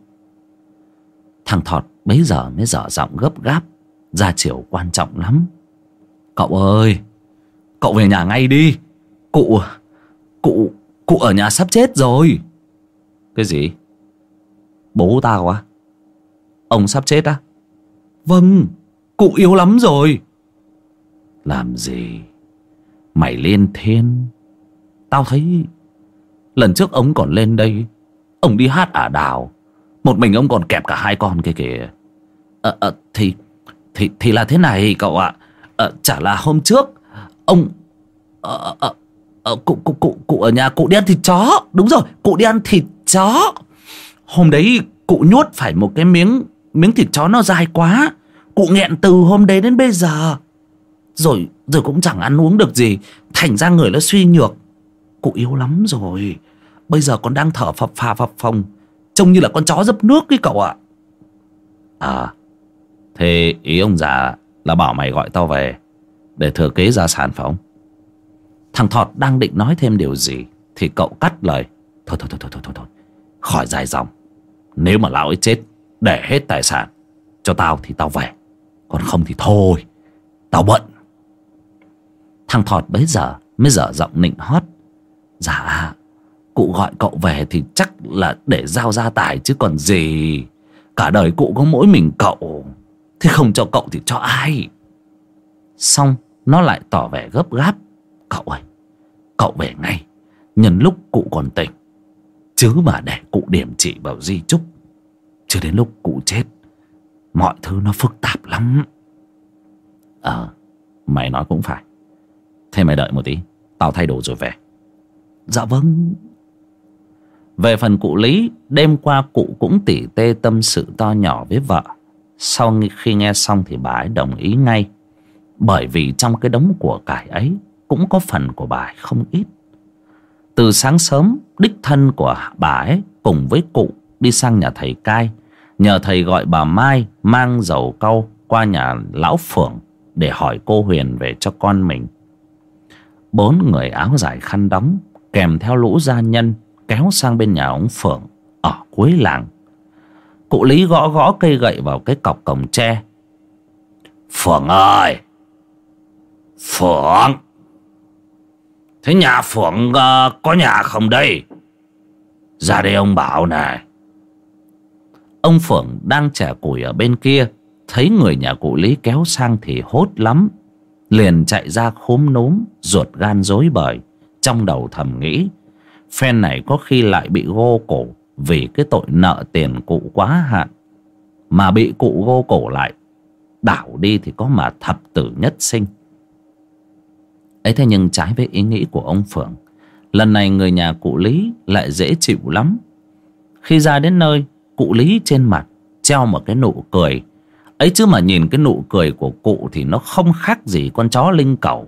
Speaker 1: Thằng Thọt bấy giờ mới dở giọng gấp gáp, ra chiều quan trọng lắm. Cậu ơi, cậu về nhà ngay đi. Cụ, cụ, cụ ở nhà sắp chết rồi. Cái gì? Bố tao á? Ông sắp chết á? Vâng, cụ yếu lắm rồi. Làm gì? Mày lên thiên. Tao thấy lần trước ông còn lên đây, ông đi hát ả đào, một mình ông còn kẹp cả hai con kia kìa. Ờ, à, à, thì, thì, thì là thế này cậu ạ. À, chả là hôm trước ông à, à, à, cụ, cụ, cụ, cụ ở nhà cụ đi ăn thịt chó. Đúng rồi, cụ đi ăn thịt chó. Hôm đấy cụ nhốt phải một cái miếng Miếng thịt chó nó dài quá, cụ nghẹn từ hôm đấy đến bây giờ. Rồi rồi cũng chẳng ăn uống được gì, thành ra người nó suy nhược. Cụ yếu lắm rồi, bây giờ còn đang thở phập phà phập phồng, trông như là con chó dấp nước ấy cậu ạ. À, thế ý ông già là bảo mày gọi tao về để thừa kế gia sản phải không? Thằng Thọt đang định nói thêm điều gì thì cậu cắt lời. Thôi thôi thôi thôi thôi, thôi, thôi. Khỏi dài dòng. Nếu mà lão ấy chết, để hết tài sản cho tao thì tao về, còn không thì thôi, tao bận. Thằng Thọt bấy giờ mới dở giọng nịnh hót. Dạ, cụ gọi cậu về thì chắc là để giao gia tài chứ còn gì. Cả đời cụ có mỗi mình cậu, thế không cho cậu thì cho ai? Xong nó lại tỏ vẻ gấp gáp. Cậu ơi, cậu về ngay, nhân lúc cụ còn tỉnh, chứ mà để cụ điểm chỉ vào di chúc, chứ đến lúc cụ chết mọi thứ nó phức tạp lắm. Ờ, mày nói cũng phải. Thế mày đợi một tí, tao thay đồ rồi về. Dạ vâng. Về phần cụ Lý, đêm qua cụ cũng tỉ tê tâm sự to nhỏ với vợ. Sau khi nghe xong thì bà ấy đồng ý ngay, bởi vì trong cái đống của cải ấy cũng có phần của bà ấy không ít. Từ sáng sớm, đích thân của bà ấy cùng với cụ đi sang nhà thầy cai, nhờ thầy gọi bà Mai mang dầu cau qua nhà lão Phượng để hỏi cô Huyền về cho con mình. Bốn người áo dài khăn đóng kèm theo lũ gia nhân kéo sang bên nhà ông Phượng ở cuối làng. Cụ Lý gõ gõ cây gậy vào cái cọc cổng tre. Phượng ơi! Phượng! Thế nhà Phượng uh, có nhà không đây? Ra đây ông bảo này. Ông Phượng đang chẻ củi ở bên kia, thấy người nhà cụ Lý kéo sang thì hốt lắm, liền chạy ra khúm núm, ruột gan rối bời, trong đầu thầm nghĩ phen này có khi lại bị gô cổ vì cái tội nợ tiền cụ quá hạn. Mà bị cụ gô cổ lại, đảo đi thì có mà thập tử nhất sinh ấy. Thế nhưng trái với ý nghĩ của ông Phượng, lần này người nhà cụ Lý lại dễ chịu lắm. Khi ra đến nơi, cụ Lý trên mặt treo một cái nụ cười ấy, chứ mà nhìn cái nụ cười của cụ thì nó không khác gì con chó linh cẩu.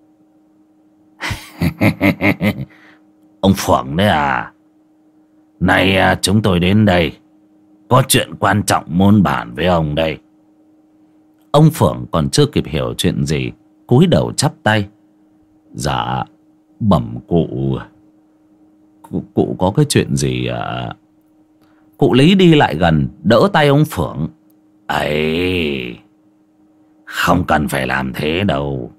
Speaker 1: Ông Phượng đấy à? Nay chúng tôi đến đây có chuyện quan trọng muốn bàn với ông đây. Ông Phượng còn chưa kịp hiểu chuyện gì, cúi đầu chắp tay. Dạ bẩm cụ, cụ, cụ có cái chuyện gì ạ? Cụ Lý đi lại gần đỡ tay ông Phượng. Ấy, không cần phải làm thế đâu.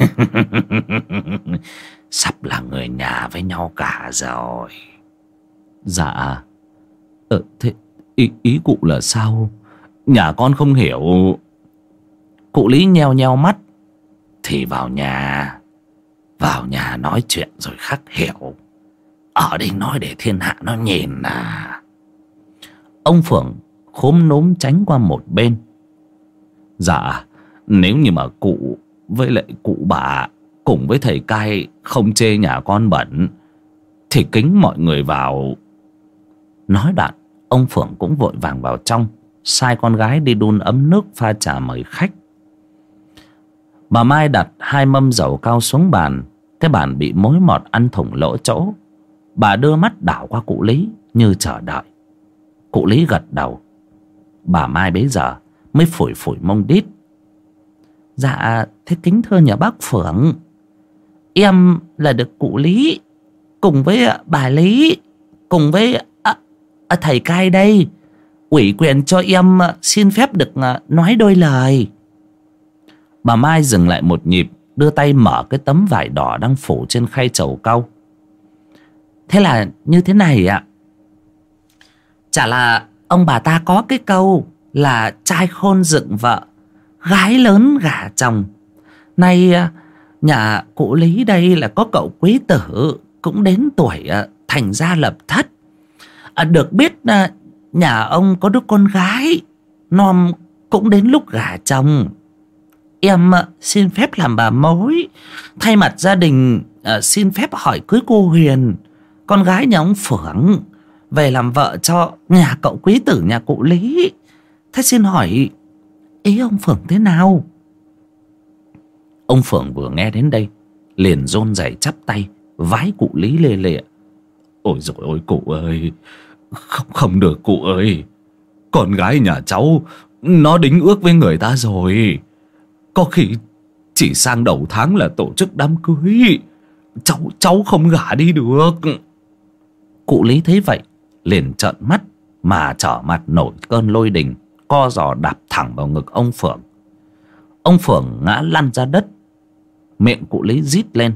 Speaker 1: Sắp là người nhà với nhau cả rồi. Dạ ờ, thế ý, ý cụ là sao? Nhà con không hiểu. Cụ Lý nheo nheo mắt. Thì vào nhà, vào nhà nói chuyện rồi khắc hiểu. Ở đây nói để thiên hạ nó nhìn à. Ông Phượng khúm núm tránh qua một bên. Dạ, nếu như mà cụ với lại cụ bà cùng với thầy cai không chê nhà con bẩn thì kính mọi người vào. Nói đoạn, ông Phượng cũng vội vàng vào trong, sai con gái đi đun ấm nước pha trà mời khách. Bà Mai đặt hai mâm dầu cao xuống bàn. Cái bàn bị mối mọt ăn thủng lỗ chỗ. Bà đưa mắt đảo qua cụ Lý như chờ đợi. Cụ Lý gật đầu. Bà Mai bấy giờ mới phủi phủi mông đít. Dạ thế kính thưa nhà bác Phượng, em là được cụ Lý cùng với bà Lý cùng với à, à, thầy cai đây ủy quyền cho em xin phép được nói đôi lời. Bà Mai dừng lại một nhịp, đưa tay mở cái tấm vải đỏ đang phủ trên khay trầu cau. Thế là như thế này ạ. Chả là ông bà ta có cái câu là trai khôn dựng vợ, gái lớn gả chồng. Nay nhà cụ Lý đây là có cậu quý tử cũng đến tuổi thành gia lập thất. À, được biết nhà ông có đứa con gái non cũng đến lúc gả chồng. Em xin phép làm bà mối, thay mặt gia đình xin phép hỏi cưới cô Huyền, con gái nhà ông Phượng, về làm vợ cho nhà cậu quý tử nhà cụ Lý. Thế xin hỏi ý ông Phượng thế nào? Ông Phượng vừa nghe đến đây liền run rẩy chắp tay vái cụ Lý lê lịa. Ôi dồi ôi cụ ơi, không, không được cụ ơi. Con gái nhà cháu nó đính ước với người ta rồi. Có khi chỉ sang đầu tháng là tổ chức đám cưới. Cháu, cháu không gả đi được. Cụ Lý thấy vậy liền trợn mắt mà trở mặt nổi cơn lôi đình, co giò đạp thẳng vào ngực ông Phượng. Ông Phượng ngã lăn ra đất. Miệng cụ Lý rít lên.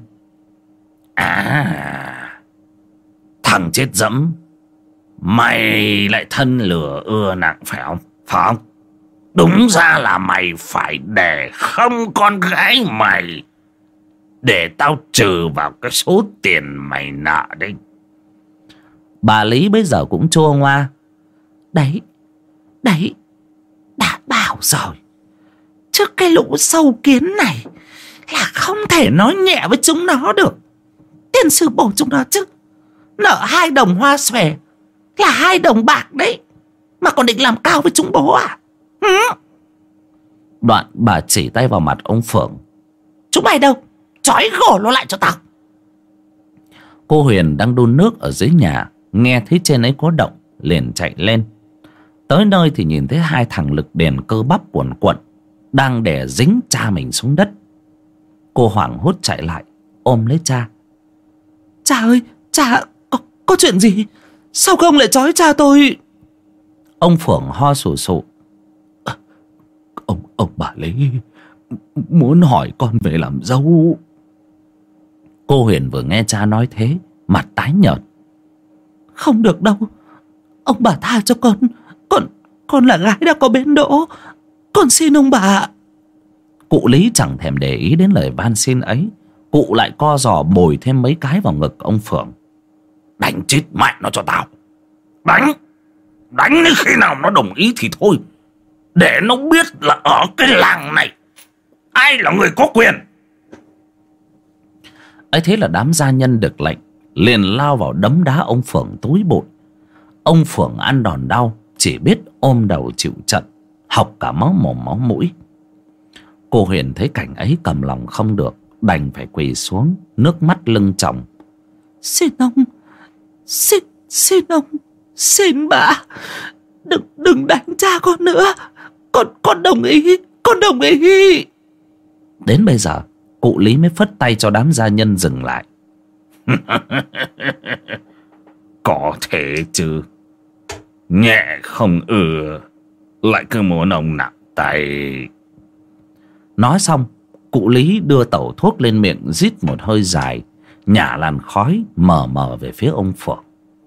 Speaker 1: À, thằng chết dẫm, mày lại thân lửa ưa nặng phải không? Phải không? Đúng ra là mày phải để không con gái mày, để tao trừ vào cái số tiền mày nợ đấy. Bà Lý bây giờ cũng chua ngoa. Đấy, đấy, đã bảo rồi, trước cái lũ sâu kiến này là không thể nói nhẹ với chúng nó được. Tiền sư bổ chúng nó chứ. Nợ hai đồng hoa xòe là hai đồng bạc đấy, mà còn định làm cao với chúng bố à? Ừ. Đoạn bà chỉ tay vào mặt ông Phượng.
Speaker 2: Chúng mày đâu? Trói gô nó lại cho tao.
Speaker 1: Cô Huyền đang đun nước ở dưới nhà, nghe thấy trên ấy có động, liền chạy lên. Tới nơi thì nhìn thấy hai thằng lực đền cơ bắp cuồn cuộn đang đè dính cha mình xuống đất. Cô hoảng hốt chạy lại, ôm lấy cha.
Speaker 2: Cha ơi, cha, có, có chuyện gì? Sao không lại trói cha tôi?
Speaker 1: Ông Phượng ho sù sụ.
Speaker 2: À, ông, ông bà Lý muốn hỏi con về làm dâu.
Speaker 1: Cô Huyền vừa nghe cha nói thế, mặt tái nhợt.
Speaker 2: Không được đâu, ông bà tha cho con. Con, con là gái đã có bến đỗ. Con xin ông bà.
Speaker 1: Cụ Lý chẳng thèm để ý đến lời van xin ấy. Cụ lại co giò bồi thêm mấy cái vào ngực ông Phượng.
Speaker 3: Đánh chết mẹ nó cho tao. Đánh. Đánh đến khi nào nó đồng ý thì thôi. Để nó biết là ở cái làng này ai là người có quyền.
Speaker 1: Ấy thế là đám gia nhân được lệnh liền lao vào đấm đá ông Phượng túi bụi. Ông Phượng ăn đòn đau, chỉ biết ôm đầu chịu trận, học cả máu mồm máu mũi. Cô Huyền thấy cảnh ấy cầm lòng không được, đành phải quỳ xuống, nước mắt lưng tròng.
Speaker 2: Xin ông, xin, xin ông, xin bà, đừng, đừng đánh cha con nữa. Con, con đồng ý, con đồng ý.
Speaker 1: Đến bây giờ, cụ Lý mới phất tay cho đám gia nhân dừng lại.
Speaker 3: Có thể chứ. Nhẹ không ưa, lại cứ muốn ông nặng tay.
Speaker 1: Nói xong, cụ Lý đưa tẩu thuốc lên miệng rít một hơi dài, nhả làn khói mờ mờ về phía ông Phượng.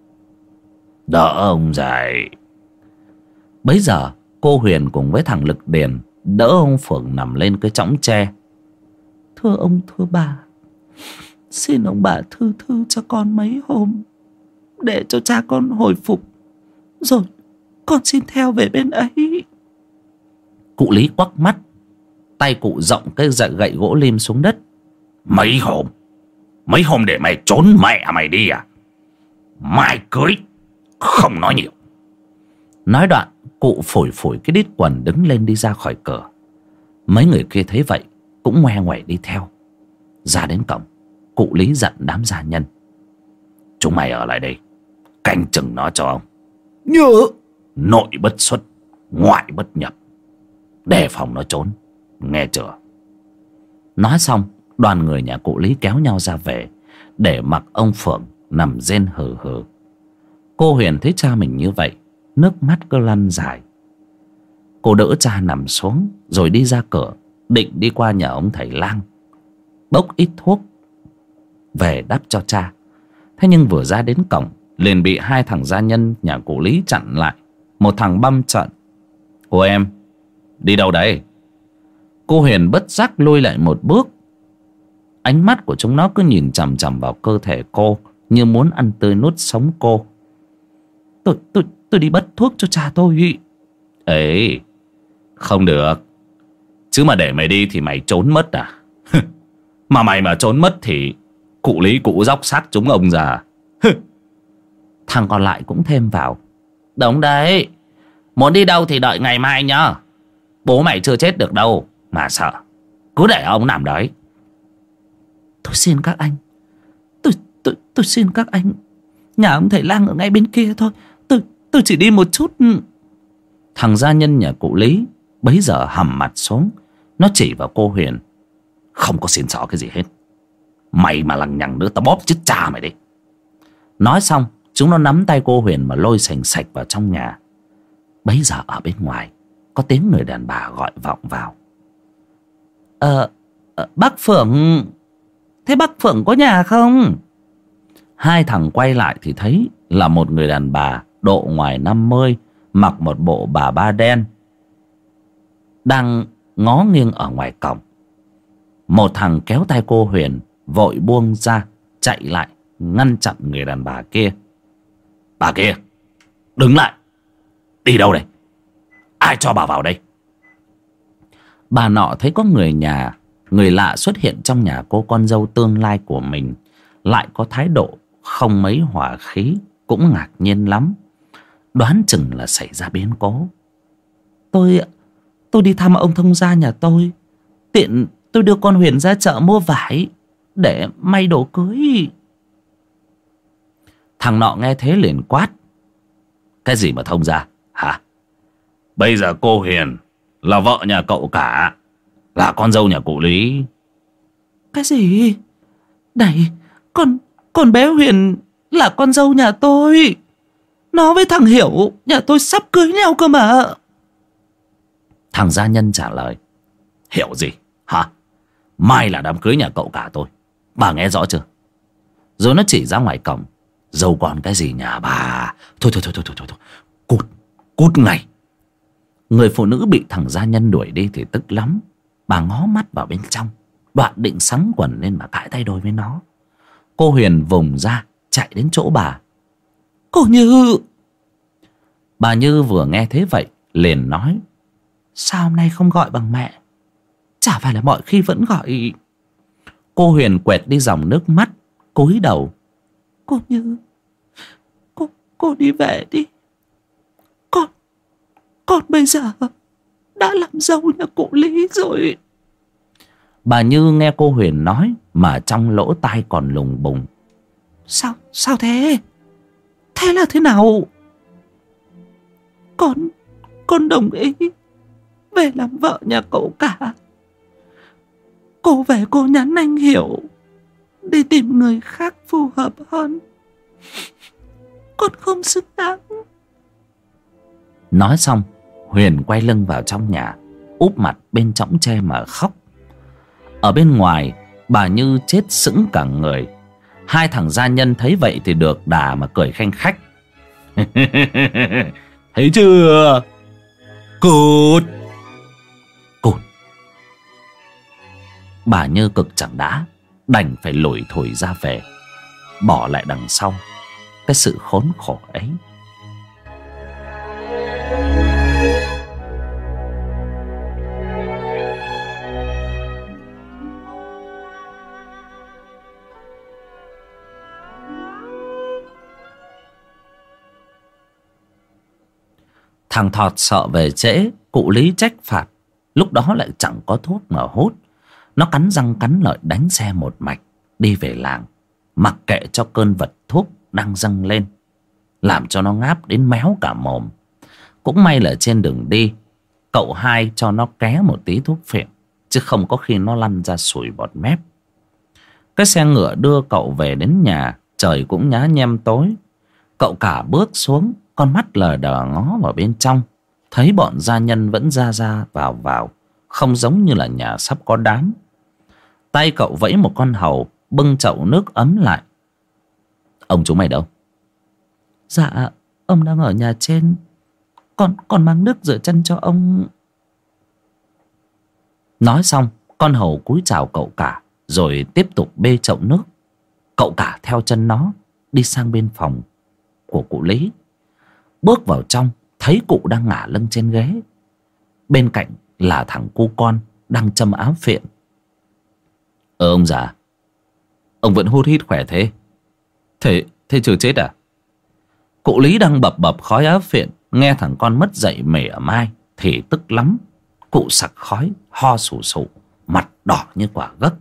Speaker 3: Đỡ ông dậy.
Speaker 1: Bấy giờ cô Huyền cùng với thằng Lực Điền đỡ ông Phượng nằm lên cái chõng tre.
Speaker 2: Thưa ông, thưa bà, xin ông bà thư thư cho con mấy hôm, để cho cha con hồi phục, rồi con xin theo về bên ấy.
Speaker 1: Cụ Lý quắc mắt, tay cụ rộng cái gậy gậy gỗ lim xuống đất.
Speaker 3: Mấy hôm? Mấy hôm để mày trốn mẹ mày đi à? Mai cưới, không nói nhiều.
Speaker 1: Nói đoạn, cụ phủi phủi cái đít quần đứng lên đi ra khỏi cửa. Mấy người kia thấy vậy cũng ngoe ngoẩy đi theo. Ra đến cổng, cụ Lý dặn đám gia nhân.
Speaker 3: Chúng mày ở lại đây, canh chừng nó cho ông.
Speaker 2: Nhớ.
Speaker 3: Nội bất xuất, ngoại bất nhập, đề phòng nó trốn, nghe chưa?
Speaker 1: Nói xong, đoàn người nhà cụ Lý kéo nhau ra về, để mặc ông Phượng nằm rên hừ hừ. Cô Huyền thấy cha mình như vậy, nước mắt cứ lăn dài. Cô đỡ cha nằm xuống, rồi đi ra cửa, định đi qua nhà ông thầy lang bốc ít thuốc về đắp cho cha. Thế nhưng vừa ra đến cổng, liền bị hai thằng gia nhân nhà cụ Lý chặn lại. Một thằng băm trận. Cô em, đi đâu đấy? Cô Huyền bất giác lùi lại một bước. Ánh mắt của chúng nó cứ nhìn chằm chằm vào cơ thể cô, như muốn ăn tươi nuốt sống cô.
Speaker 2: Tôi, tôi, tôi đi bắt thuốc cho cha tôi.
Speaker 3: Ấy, không được. Chứ mà để mày đi thì mày trốn mất à? Mà mày mà trốn mất thì cụ Lý cụ dóc xác chúng ông già.
Speaker 1: Thằng còn lại cũng thêm vào. Đúng đấy, muốn đi đâu thì đợi ngày mai nhá. Bố mày chưa chết được đâu mà sợ, cứ để ông nằm đấy.
Speaker 2: Tôi xin các anh, Tôi tôi tôi xin các anh, nhà ông thầy lang ở ngay bên kia thôi. Tôi tôi chỉ đi một chút.
Speaker 1: Thằng gia nhân nhà cụ Lý bấy giờ hầm mặt xuống, nó chỉ vào cô Huyền.
Speaker 3: Không có xin xỏ cái gì hết. Mày mà lằng nhằng nữa tao bóp chết cha mày đi.
Speaker 1: Nói xong, chúng nó nắm tay cô Huyền mà lôi sành sạch vào trong nhà. Bấy giờ ở bên ngoài có tiếng người đàn bà gọi vọng vào.
Speaker 2: Ờ, ờ bác Phượng, thế bác Phượng có nhà không?
Speaker 1: Hai thằng quay lại thì thấy là một người đàn bà độ ngoài năm mươi, mặc một bộ bà ba đen, đang ngó nghiêng ở ngoài cổng. Một thằng kéo tay cô Huyền, vội buông ra, chạy lại ngăn chặn người đàn bà kia.
Speaker 3: Bà kia, đứng lại. Đi đâu đây? Ai cho bà vào đây?
Speaker 1: Bà nọ thấy có người nhà, người lạ xuất hiện trong nhà cô con dâu tương lai của mình, lại có thái độ không mấy hòa khí, cũng ngạc nhiên lắm. Đoán chừng là xảy ra biến cố.
Speaker 2: Tôi Tôi đi thăm ông thông gia nhà tôi, tiện tôi đưa con Huyền ra chợ mua vải để may đồ cưới.
Speaker 1: Thằng nọ nghe thế liền quát: Cái gì mà thông gia hả? Bây giờ cô Huyền là vợ nhà cậu cả, là con dâu nhà cụ Lý.
Speaker 2: Cái gì? Này, con, con bé Huyền là con dâu nhà tôi. Nó với thằng Hiểu nhà tôi sắp cưới nhau cơ mà.
Speaker 1: Thằng gia nhân trả lời: Hiểu gì hả? Mai là đám cưới nhà cậu cả tôi, bà nghe rõ chưa? Rồi nó chỉ ra ngoài cổng: Dâu còn cái gì nhà bà? Thôi thôi thôi thôi thôi thôi, thôi. Cút, cút ngay. Người phụ nữ bị thằng gia nhân đuổi đi thì tức lắm. Bà ngó mắt vào bên trong, đoạn định xắng quần lên mà cãi tay đôi với nó. Cô Huyền vùng ra chạy đến chỗ bà:
Speaker 2: Cô Như.
Speaker 1: Bà Như vừa nghe thế vậy liền nói:
Speaker 2: Sao hôm nay không gọi bằng mẹ? Chả phải là mọi khi vẫn gọi.
Speaker 1: Cô Huyền quẹt đi dòng nước mắt, cúi đầu:
Speaker 2: Cô Như, Cô, cô đi về đi. Con, con bây giờ đã làm dâu nhà cụ Lý rồi.
Speaker 1: Bà Như nghe cô Huyền nói mà trong lỗ tai còn lùng bùng:
Speaker 2: Sao, sao thế? Thế là thế nào? Con, con đồng ý về làm vợ nhà cậu cả. Cô về cô nhắn anh Hiểu đi tìm người khác phù hợp hơn. Con không xứng đáng.
Speaker 1: Nói xong, Huyền quay lưng vào trong nhà, úp mặt bên chõng tre mà khóc. Ở bên ngoài, bà Như chết sững cả người. Hai thằng gia nhân thấy vậy thì được đà mà cười khanh khách: Thấy chưa? Cút, cút. Bà Như cực chẳng đã, đành phải lủi thủi ra về, bỏ lại đằng sau cái sự khốn khổ ấy. Thằng Thọt sợ về trễ, cụ Lý trách phạt. Lúc đó lại chẳng có thuốc mà hút. Nó cắn răng cắn lợi đánh xe một mạch đi về làng, mặc kệ cho cơn vật thuốc đang dâng lên, làm cho nó ngáp đến méo cả mồm. Cũng may là trên đường đi, cậu hai cho nó ké một tí thuốc phiện, chứ không có khi nó lăn ra sủi bọt mép. Cái xe ngựa đưa cậu về đến nhà, trời cũng nhá nhem tối. Cậu cả bước xuống, con mắt lờ đờ ngó vào bên trong, thấy bọn gia nhân vẫn ra ra vào vào, không giống như là nhà sắp có đám. Tay cậu vẫy một con hầu bưng chậu nước ấm lại: Ông chúng mày đâu?
Speaker 2: Dạ, ông đang ở nhà trên. Con con mang nước rửa chân cho ông.
Speaker 1: Nói xong, con hầu cúi chào cậu cả, rồi tiếp tục bê chậu nước. Cậu cả theo chân nó đi sang bên phòng của cụ Lý. Bước vào trong, thấy cụ đang ngả lưng trên ghế. Bên cạnh là thằng cu con đang châm áo phiện. Ờ ông già, ông vẫn hút hít khỏe thế. Thế, thế chưa chết à? Cụ Lý đang bập bập khói áo phiện, nghe thằng con mất dậy mỉa mai thì tức lắm. Cụ sặc khói, ho sù sụ, mặt đỏ như quả gấc.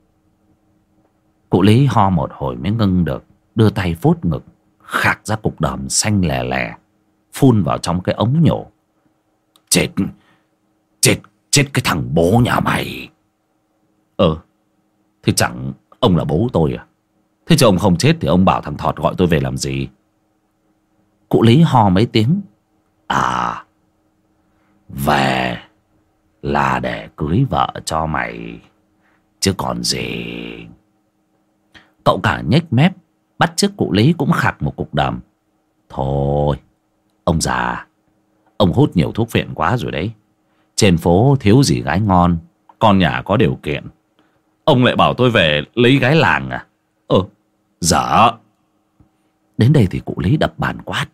Speaker 1: Cụ Lý ho một hồi mới ngưng được, đưa tay vuốt ngực, khạc ra cục đờm xanh lè lè, phun vào trong cái ống nhổ: Chết, chết, chết cái thằng bố nhà mày. Ờ, thì chẳng ông là bố tôi à? Thế chứ ông không chết thì ông bảo thằng Thọt gọi tôi về làm gì? Cụ Lý ho mấy tiếng: À, về là để cưới vợ cho mày, chứ còn gì. Cậu cả nhếch mép, bắt chước cụ Lý cũng khạc một cục đờm: Thôi, ông già, ông hút nhiều thuốc phiện quá rồi đấy. Trên phố thiếu gì gái ngon, con nhà có điều kiện, ông lại bảo tôi về lấy gái làng à? Ờ, dở. Đến đây thì cụ Lý đập bàn quát.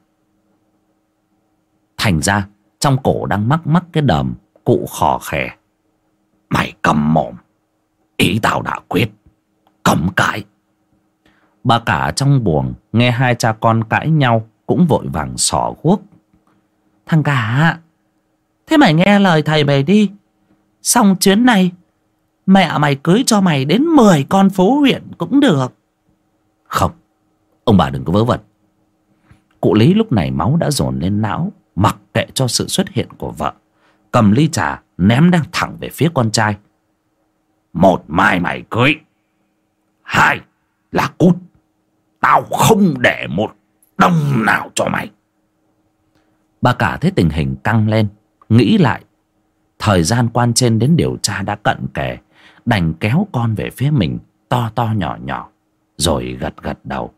Speaker 1: Thành ra trong cổ đang mắc mắc cái đờm, cụ khò khè: Mày cầm mồm, ý tao đã quyết, cấm cãi. Bà cả trong buồng nghe hai cha con cãi nhau cũng vội vàng xỏ guốc: Thằng cả,
Speaker 2: Thế mày nghe lời thầy mày đi. Xong chuyến này mẹ mày cưới cho mày đến mười con phố huyện cũng được.
Speaker 1: Không, ông bà đừng có vớ vẩn. Cụ Lý lúc này máu đã dồn lên não, mặc kệ cho sự xuất hiện của vợ, cầm ly trà ném đang thẳng về phía con trai.
Speaker 3: Một mai mày cưới, hai là cút. Tao không để một đồng nào cho mày.
Speaker 1: Bà cả thấy tình hình căng lên, nghĩ lại thời gian quan trên đến điều tra đã cận kề, đành kéo con về phía mình to to nhỏ nhỏ, rồi gật gật đầu.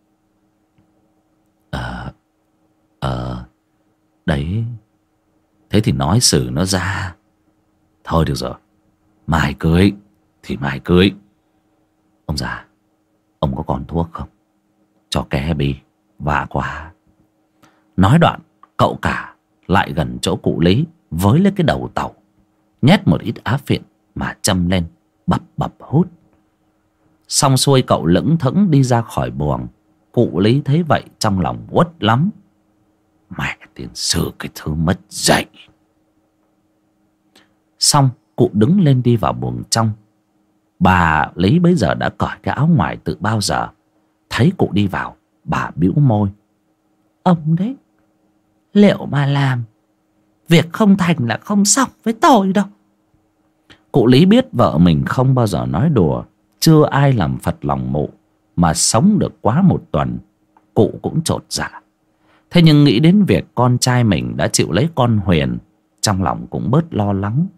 Speaker 1: Ờ Ờ Đấy, thế thì nói xử nó ra. Thôi được rồi, mai cưới thì mai cưới. Ông già, ông có còn thuốc không? Cho ké bi, vạ quá. Nói đoạn, cậu cả lại gần chỗ cụ Lý, với lấy cái đầu tàu, nhét một ít á phiện mà châm lên, bập bập hút. Xong xuôi cậu lững thững đi ra khỏi buồng. Cụ Lý thấy vậy trong lòng uất lắm. Mẹ tiền sư cái thứ mất dạy. Xong cụ đứng lên đi vào buồng trong. Bà Lý bấy giờ đã cởi cái áo ngoài từ bao giờ. Thấy cụ đi vào, bà bĩu môi.
Speaker 2: Ông đấy, liệu mà làm việc không thành là không xong với tôi đâu.
Speaker 1: Cụ Lý biết vợ mình không bao giờ nói đùa. Chưa ai làm phật lòng mụ mà sống được quá một tuần. Cụ cũng chột dạ. Thế nhưng nghĩ đến việc con trai mình đã chịu lấy con Huyền, trong lòng cũng bớt lo lắng.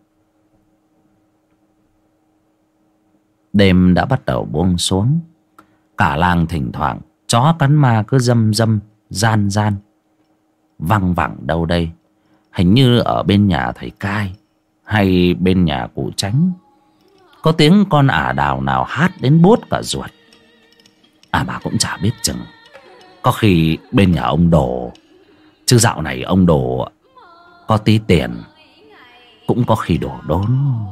Speaker 1: Đêm đã bắt đầu buông xuống. Cả làng thỉnh thoảng chó cắn ma cứ râm râm, gian gian, văng vẳng đâu đây. Hình như ở bên nhà thầy Cai hay bên nhà cụ Tránh có tiếng con ả đào nào hát đến buốt cả ruột. À mà cũng chả biết chừng có khi bên nhà ông Đồ. Chứ dạo này ông Đồ có tí tiền, cũng có khi đổ đốn.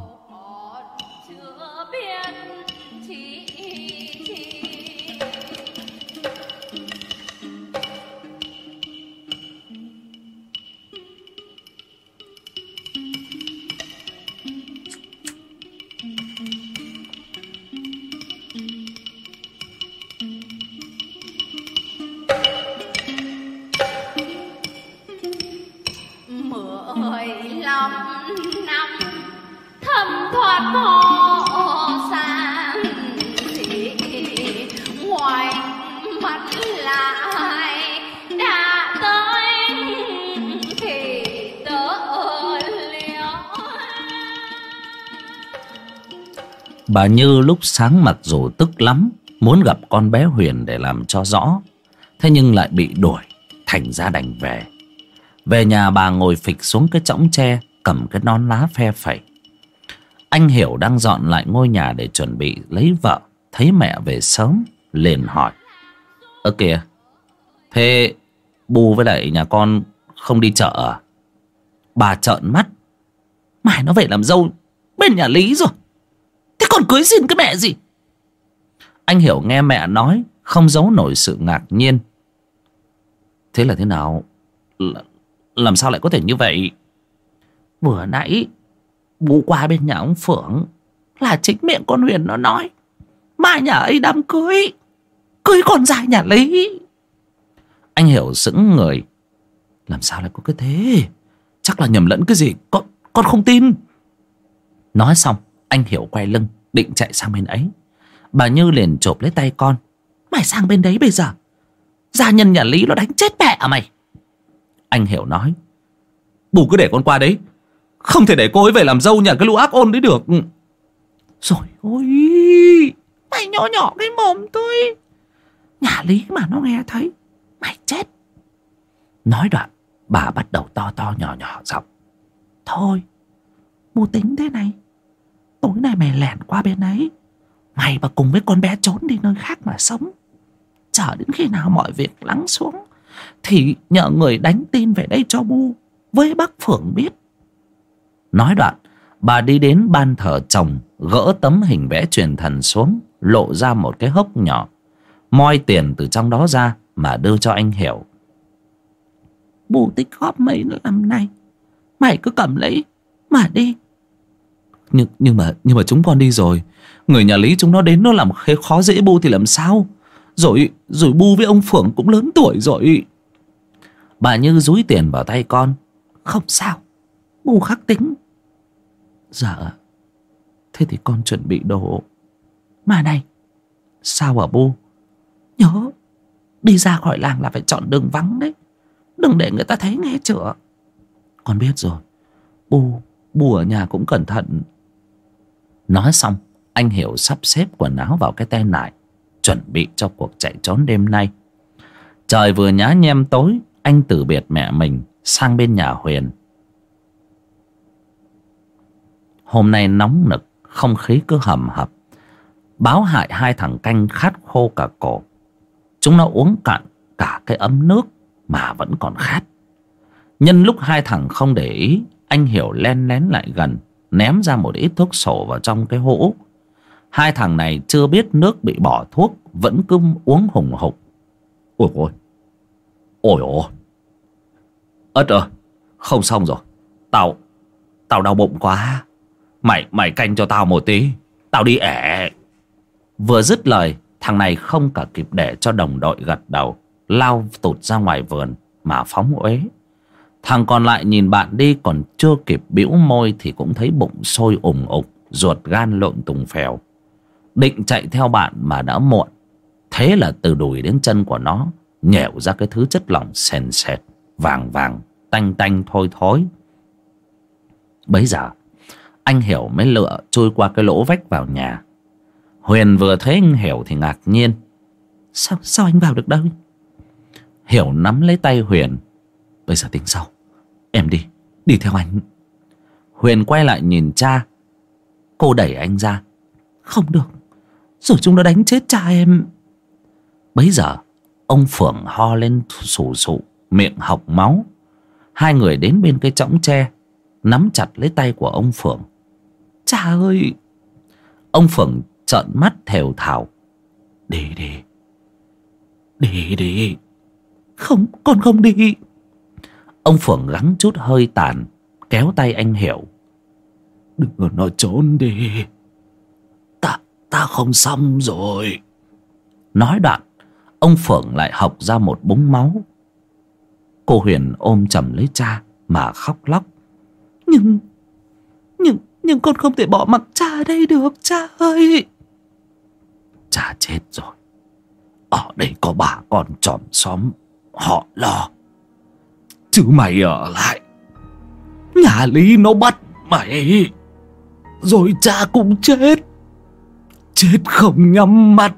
Speaker 1: Bà Như lúc sáng mặc dù tức lắm, muốn gặp con bé Huyền để làm cho rõ. Thế nhưng lại bị đuổi, thành ra đành về. Về nhà bà ngồi phịch xuống cái chõng tre, cầm cái nón lá phe phẩy. Anh Hiểu đang dọn lại ngôi nhà để chuẩn bị lấy vợ, thấy mẹ về sớm, liền hỏi. Ơ kìa, thế Bu với lại nhà con không đi chợ à? Bà trợn mắt.
Speaker 2: Mày nó về làm dâu bên nhà Lý rồi, thế còn cưới xin cái mẹ gì?
Speaker 1: Anh Hiểu nghe mẹ nói, không giấu nổi sự ngạc nhiên. Thế là thế nào? L làm sao lại có thể như vậy?
Speaker 2: Vừa nãy Bu qua bên nhà ông Phượng, là chính miệng con Huyền nó nói mai nhà ấy đám cưới, cưới con trai nhà Lý.
Speaker 1: Anh Hiểu sững người. Làm sao lại có cái thế? Chắc là nhầm lẫn cái gì, con, con không tin. Nói xong, anh Hiểu quay lưng định chạy sang bên ấy. Bà Như liền chộp lấy tay con.
Speaker 2: Mày sang bên đấy bây giờ, gia nhân nhà Lý nó đánh chết mẹ mày.
Speaker 1: Anh Hiểu nói. Bu cứ để con qua đấy, không thể để cô ấy về làm dâu nhà cái lũ ác ôn đấy được.
Speaker 2: Rồi ôi, mày nhỏ nhỏ cái mồm tôi, nhà Lý mà nó nghe thấy mày chết.
Speaker 1: Nói đoạn, bà bắt đầu to to nhỏ nhỏ giọng.
Speaker 2: Thôi, Bu tính thế này, tối nay mày lẻn qua bên ấy, mày và cùng với con bé trốn đi nơi khác mà sống. Chờ đến khi nào mọi việc lắng xuống thì nhờ người đánh tin về đây cho Bu với bác Phượng biết.
Speaker 1: Nói đoạn, bà đi đến ban thờ chồng, gỡ tấm hình vẽ truyền thần xuống, lộ ra một cái hốc nhỏ, moi tiền từ trong đó ra mà đưa cho anh Hiểu.
Speaker 2: Bu tích góp mấy năm nay Mày cứ cầm lấy mà đi.
Speaker 1: Nhưng, nhưng mà nhưng mà chúng con đi rồi, người nhà Lý chúng nó đến nó làm khó dễ Bu thì làm sao? Rồi rồi Bu với ông Phượng cũng lớn tuổi rồi. Bà Như dúi tiền vào tay con.
Speaker 2: Không sao, Bu khắc tính.
Speaker 1: Dạ, thế thì con chuẩn bị đồ.
Speaker 2: Mà này,
Speaker 1: sao hả Bu?
Speaker 2: Nhớ đi ra khỏi làng là phải chọn đường vắng đấy, đừng để người ta thấy nghe chưa?
Speaker 1: Con biết rồi. Bu, Bu ở nhà cũng cẩn thận. Nói xong, anh Hiểu sắp xếp quần áo vào cái tay nải, chuẩn bị cho cuộc chạy trốn đêm nay. Trời vừa nhá nhem tối, anh từ biệt mẹ mình sang bên nhà Huyền. Hôm nay nóng nực, không khí cứ hầm hập, báo hại hai thằng canh khát khô cả cổ. Chúng nó uống cạn cả cái ấm nước mà vẫn còn khát. Nhân lúc hai thằng không để ý, anh Hiểu len lén lại gần, ném ra một ít thuốc sổ vào trong cái hũ. Hai thằng này chưa biết nước bị bỏ thuốc, vẫn cứ uống hùng hục. Ôi ôi, ôi ôi, Ất ơi, không xong rồi. Tao, tao đau bụng quá. Mày, mày canh cho tao một tí, tao đi ẻ. Vừa dứt lời, thằng này không cả kịp để cho đồng đội gật đầu, lao tụt ra ngoài vườn mà phóng uế. Thằng còn lại nhìn bạn đi còn chưa kịp bĩu môi thì cũng thấy bụng sôi ủng ục, ruột gan lộn tùng phèo. Định chạy theo bạn mà đã muộn. Thế là từ đùi đến chân của nó nhẻo ra cái thứ chất lỏng sền sệt, vàng vàng, tanh tanh thôi thối. Bấy giờ anh Hiểu mới lựa trôi qua cái lỗ vách vào nhà. Huyền vừa thấy anh Hiểu thì ngạc nhiên.
Speaker 2: Sao, sao anh vào được đâu?
Speaker 1: Hiểu nắm lấy tay Huyền. Bây giờ tính sau, em đi, đi theo anh. Huyền quay lại nhìn cha. Cô đẩy anh ra.
Speaker 2: Không được, rồi chúng nó đánh chết cha em.
Speaker 1: Bấy giờ ông Phượng ho lên sù sụ, miệng hộc máu. Hai người đến bên cây chõng tre, nắm chặt lấy tay của ông Phượng.
Speaker 2: Cha ơi!
Speaker 1: Ông Phượng trợn mắt thều thào. Đi đi, đi đi.
Speaker 2: Không, con không đi.
Speaker 1: Ông Phượng gắng chút hơi tàn, kéo tay anh Hiểu. Đừng có nói trốn đi. Ta, ta không xong rồi. Nói đoạn, ông Phượng lại hộc ra một búng máu. Cô Huyền ôm chầm lấy cha mà khóc lóc.
Speaker 2: Nhưng, nhưng, nhưng con không thể bỏ mặc cha ở đây được, cha ơi.
Speaker 1: Cha chết rồi. Ở đây có bà con chòm xóm họ lo. Chứ mày ở lại, nhà Lý nó bắt mày, rồi cha cũng chết. Chết không nhắm mắt.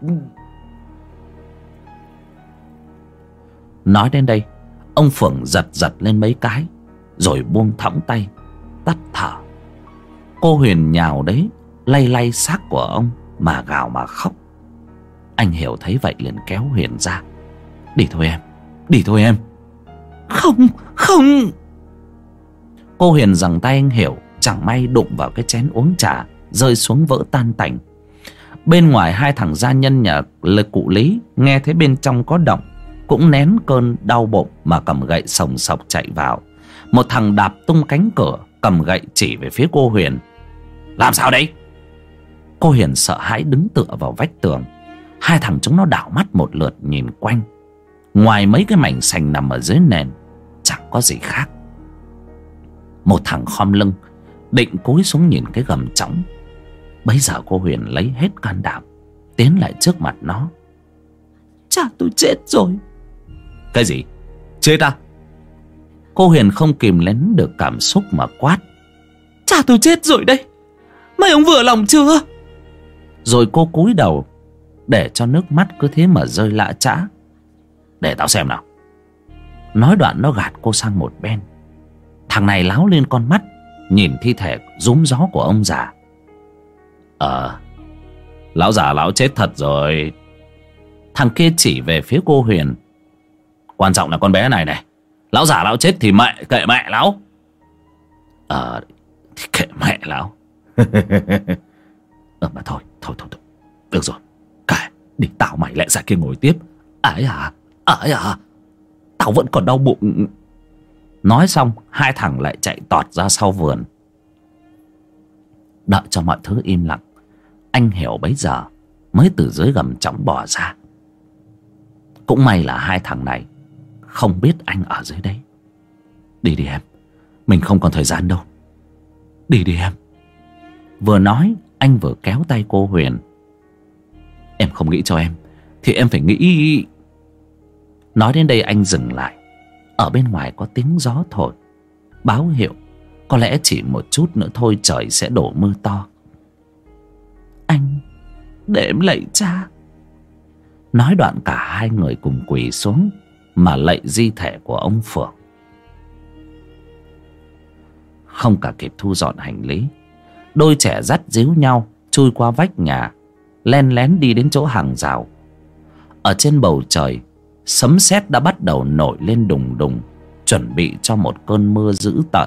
Speaker 1: Nói đến đây, ông Phượng giật giật lên mấy cái, rồi buông thõng tay, tắt thở. Cô Huyền nhào đấy, lay lay xác của ông mà gào mà khóc. Anh Hiểu thấy vậy liền kéo Huyền ra. Đi thôi em, đi thôi em.
Speaker 2: Không, không.
Speaker 1: Cô Huyền giằng tay anh Hiểu, chẳng may đụng vào cái chén uống trà, rơi xuống vỡ tan tành. Bên ngoài hai thằng gia nhân nhà cụ Lý nghe thấy bên trong có động, cũng nén cơn đau bụng mà cầm gậy sồng sộc chạy vào. Một thằng đạp tung cánh cửa, cầm gậy chỉ về phía cô Huyền. Làm sao đấy? Cô Huyền sợ hãi đứng tựa vào vách tường. Hai thằng chúng nó đảo mắt một lượt nhìn quanh. Ngoài mấy cái mảnh sành nằm ở dưới nền, chẳng có gì khác. Một thằng khom lưng, định cúi xuống nhìn cái gầm trống. Bấy giờ cô Huyền lấy hết can đảm, tiến lại trước mặt nó.
Speaker 2: Cha tôi chết rồi.
Speaker 1: Cái gì? Chết à? Cô Huyền không kìm nén được cảm xúc mà quát.
Speaker 2: Cha tôi chết rồi đây. Mấy ông vừa lòng chưa?
Speaker 1: Rồi cô cúi đầu, để cho nước mắt cứ thế mà rơi lã chã. Để tao xem nào. Nói đoạn nó gạt cô sang một bên. Thằng này láo lên con mắt, nhìn thi thể rúm gió của ông già. Ờ, lão già lão chết thật rồi. Thằng kia chỉ về phía cô Huyền. Quan trọng là con bé này này. Lão già lão chết thì mẹ, kệ mẹ lão. Ờ, thì kệ mẹ lão. Ờ mà thôi, thôi, thôi, thôi. Được rồi, kệ, đi tao mày lại ra kia ngồi tiếp. Ấy à, ấy à, tao vẫn còn đau bụng. Nói xong hai thằng lại chạy tọt ra sau vườn. Đợi cho mọi thứ im lặng, anh Hiểu bấy giờ mới từ dưới gầm chõng bò ra. Cũng may là hai thằng này không biết anh ở dưới đấy. Đi đi em, mình không còn thời gian đâu. Đi đi em. Vừa nói anh vừa kéo tay cô Huyền. Em không nghĩ cho em thì em phải nghĩ. Nói đến đây anh dừng lại. Ở bên ngoài có tiếng gió thổi, báo hiệu có lẽ chỉ một chút nữa thôi trời sẽ đổ mưa to.
Speaker 2: Anh, để em lạy cha.
Speaker 1: Nói đoạn cả hai người cùng quỳ xuống mà lạy di thể của ông Phượng. Không cả kịp thu dọn hành lý, đôi trẻ dắt díu nhau chui qua vách nhà, len lén đi đến chỗ hàng rào. Ở trên bầu trời, sấm sét đã bắt đầu nổi lên đùng đùng, chuẩn bị cho một cơn mưa dữ tợn.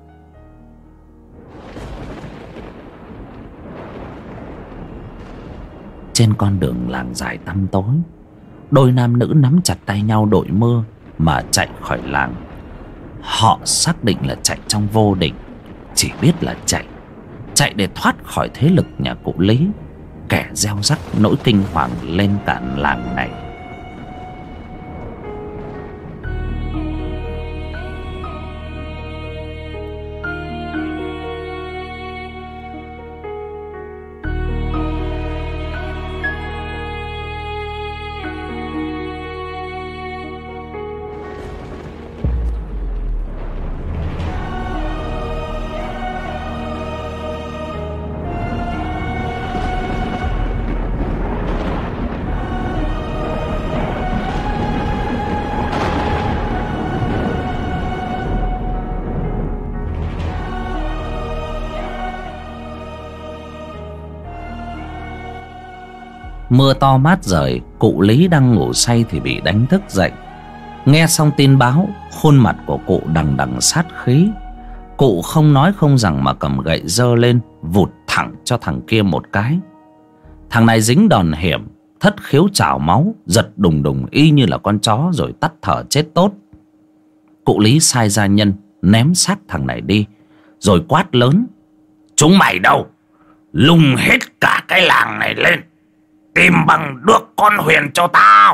Speaker 1: Trên con đường làng dài tăm tối, đôi nam nữ nắm chặt tay nhau đội mưa mà chạy khỏi làng. Họ xác định là chạy trong vô định, chỉ biết là chạy, chạy để thoát khỏi thế lực nhà cụ Lý, kẻ gieo rắc nỗi kinh hoàng lên cả làng này. Mưa to mát rời, cụ Lý đang ngủ say thì bị đánh thức dậy. Nghe xong tin báo, khuôn mặt của cụ đằng đằng sát khí. Cụ không nói không rằng mà cầm gậy giơ lên, vụt thẳng cho thằng kia một cái. Thằng này dính đòn hiểm, thất khiếu trào máu, giật đùng đùng y như là con chó rồi tắt thở chết tốt. Cụ Lý sai gia nhân ném xác thằng này đi, rồi quát lớn:
Speaker 3: Chúng mày đâu? Lùng hết cả cái làng này lên, tìm bằng được con Huyền cho tao.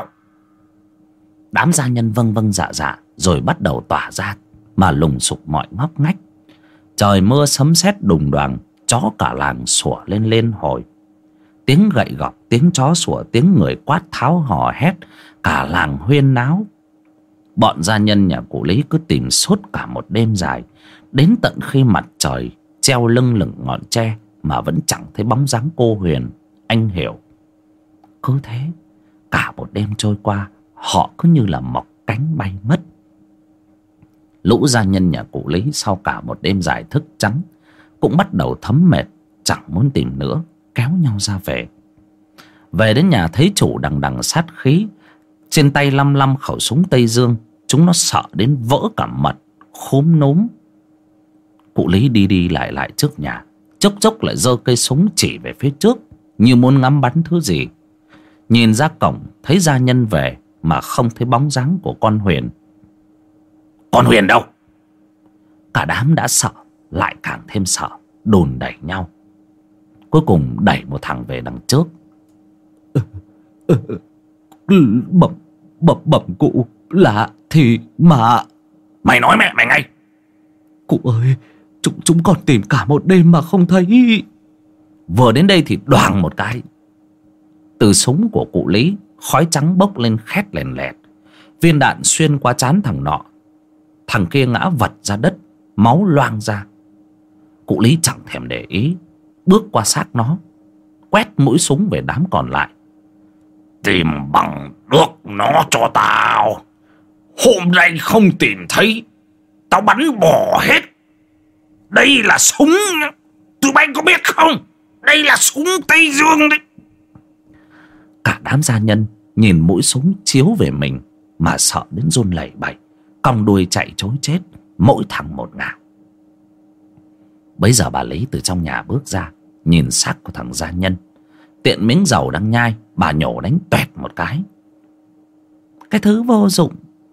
Speaker 1: Đám gia nhân vâng vâng dạ dạ, rồi bắt đầu tỏa ra mà lùng sục mọi ngóc ngách. Trời mưa sấm sét đùng đoàng, chó cả làng sủa lên lên hồi. Tiếng gậy gọc, tiếng chó sủa, tiếng người quát tháo hò hét, cả làng huyên náo. Bọn gia nhân nhà cụ Lý cứ tìm suốt cả một đêm dài, đến tận khi mặt trời treo lưng lửng ngọn tre mà vẫn chẳng thấy bóng dáng cô Huyền, anh Hiểu. Cứ thế cả một đêm trôi qua, họ cứ như là mọc cánh bay mất. Lũ gia nhân nhà cụ Lý sau cả một đêm dài thức trắng cũng bắt đầu thấm mệt, chẳng muốn tìm nữa, kéo nhau ra về. Về đến nhà thấy chủ đằng đằng sát khí, trên tay lăm lăm khẩu súng Tây Dương. Chúng nó sợ đến vỡ cả mật, khúm núm. Cụ Lý đi đi lại lại trước nhà, chốc chốc lại giơ cây súng chỉ về phía trước, như muốn ngắm bắn thứ gì. Nhìn ra cổng thấy gia nhân về mà không thấy bóng dáng của con Huyền.
Speaker 3: Con Huyền đâu?
Speaker 1: Cả đám đã sợ, lại càng thêm sợ, đùn đẩy nhau. Cuối cùng đẩy một thằng về đằng trước.
Speaker 2: Bẩm bẩm bẩm cụ, là thì mà.
Speaker 3: Mày nói mẹ mày ngay.
Speaker 2: Cụ ơi, chúng chúng còn tìm cả một đêm mà không thấy.
Speaker 1: Vừa đến đây thì đoàng một cái, từ súng của cụ Lý khói trắng bốc lên khét lèn lẹt. Viên đạn xuyên qua trán thằng nọ, thằng kia ngã vật ra đất, máu loang ra. Cụ Lý chẳng thèm để ý, bước qua xác nó, quét mũi súng về đám còn lại.
Speaker 3: Tìm bằng được nó cho tao. Hôm nay không tìm thấy, tao bắn bỏ hết. Đây là súng, tụi bay có biết không? Đây là súng Tây Dương đấy.
Speaker 1: Cả đám gia nhân nhìn mũi súng chiếu về mình mà sợ đến run lẩy bẩy, cong đuôi chạy trối chết, mỗi thằng một ngả. Bấy giờ bà Lý từ trong nhà bước ra, nhìn xác của thằng gia nhân, tiện miếng dầu đang nhai, bà nhổ đánh toẹt một cái.
Speaker 2: Cái thứ vô dụng,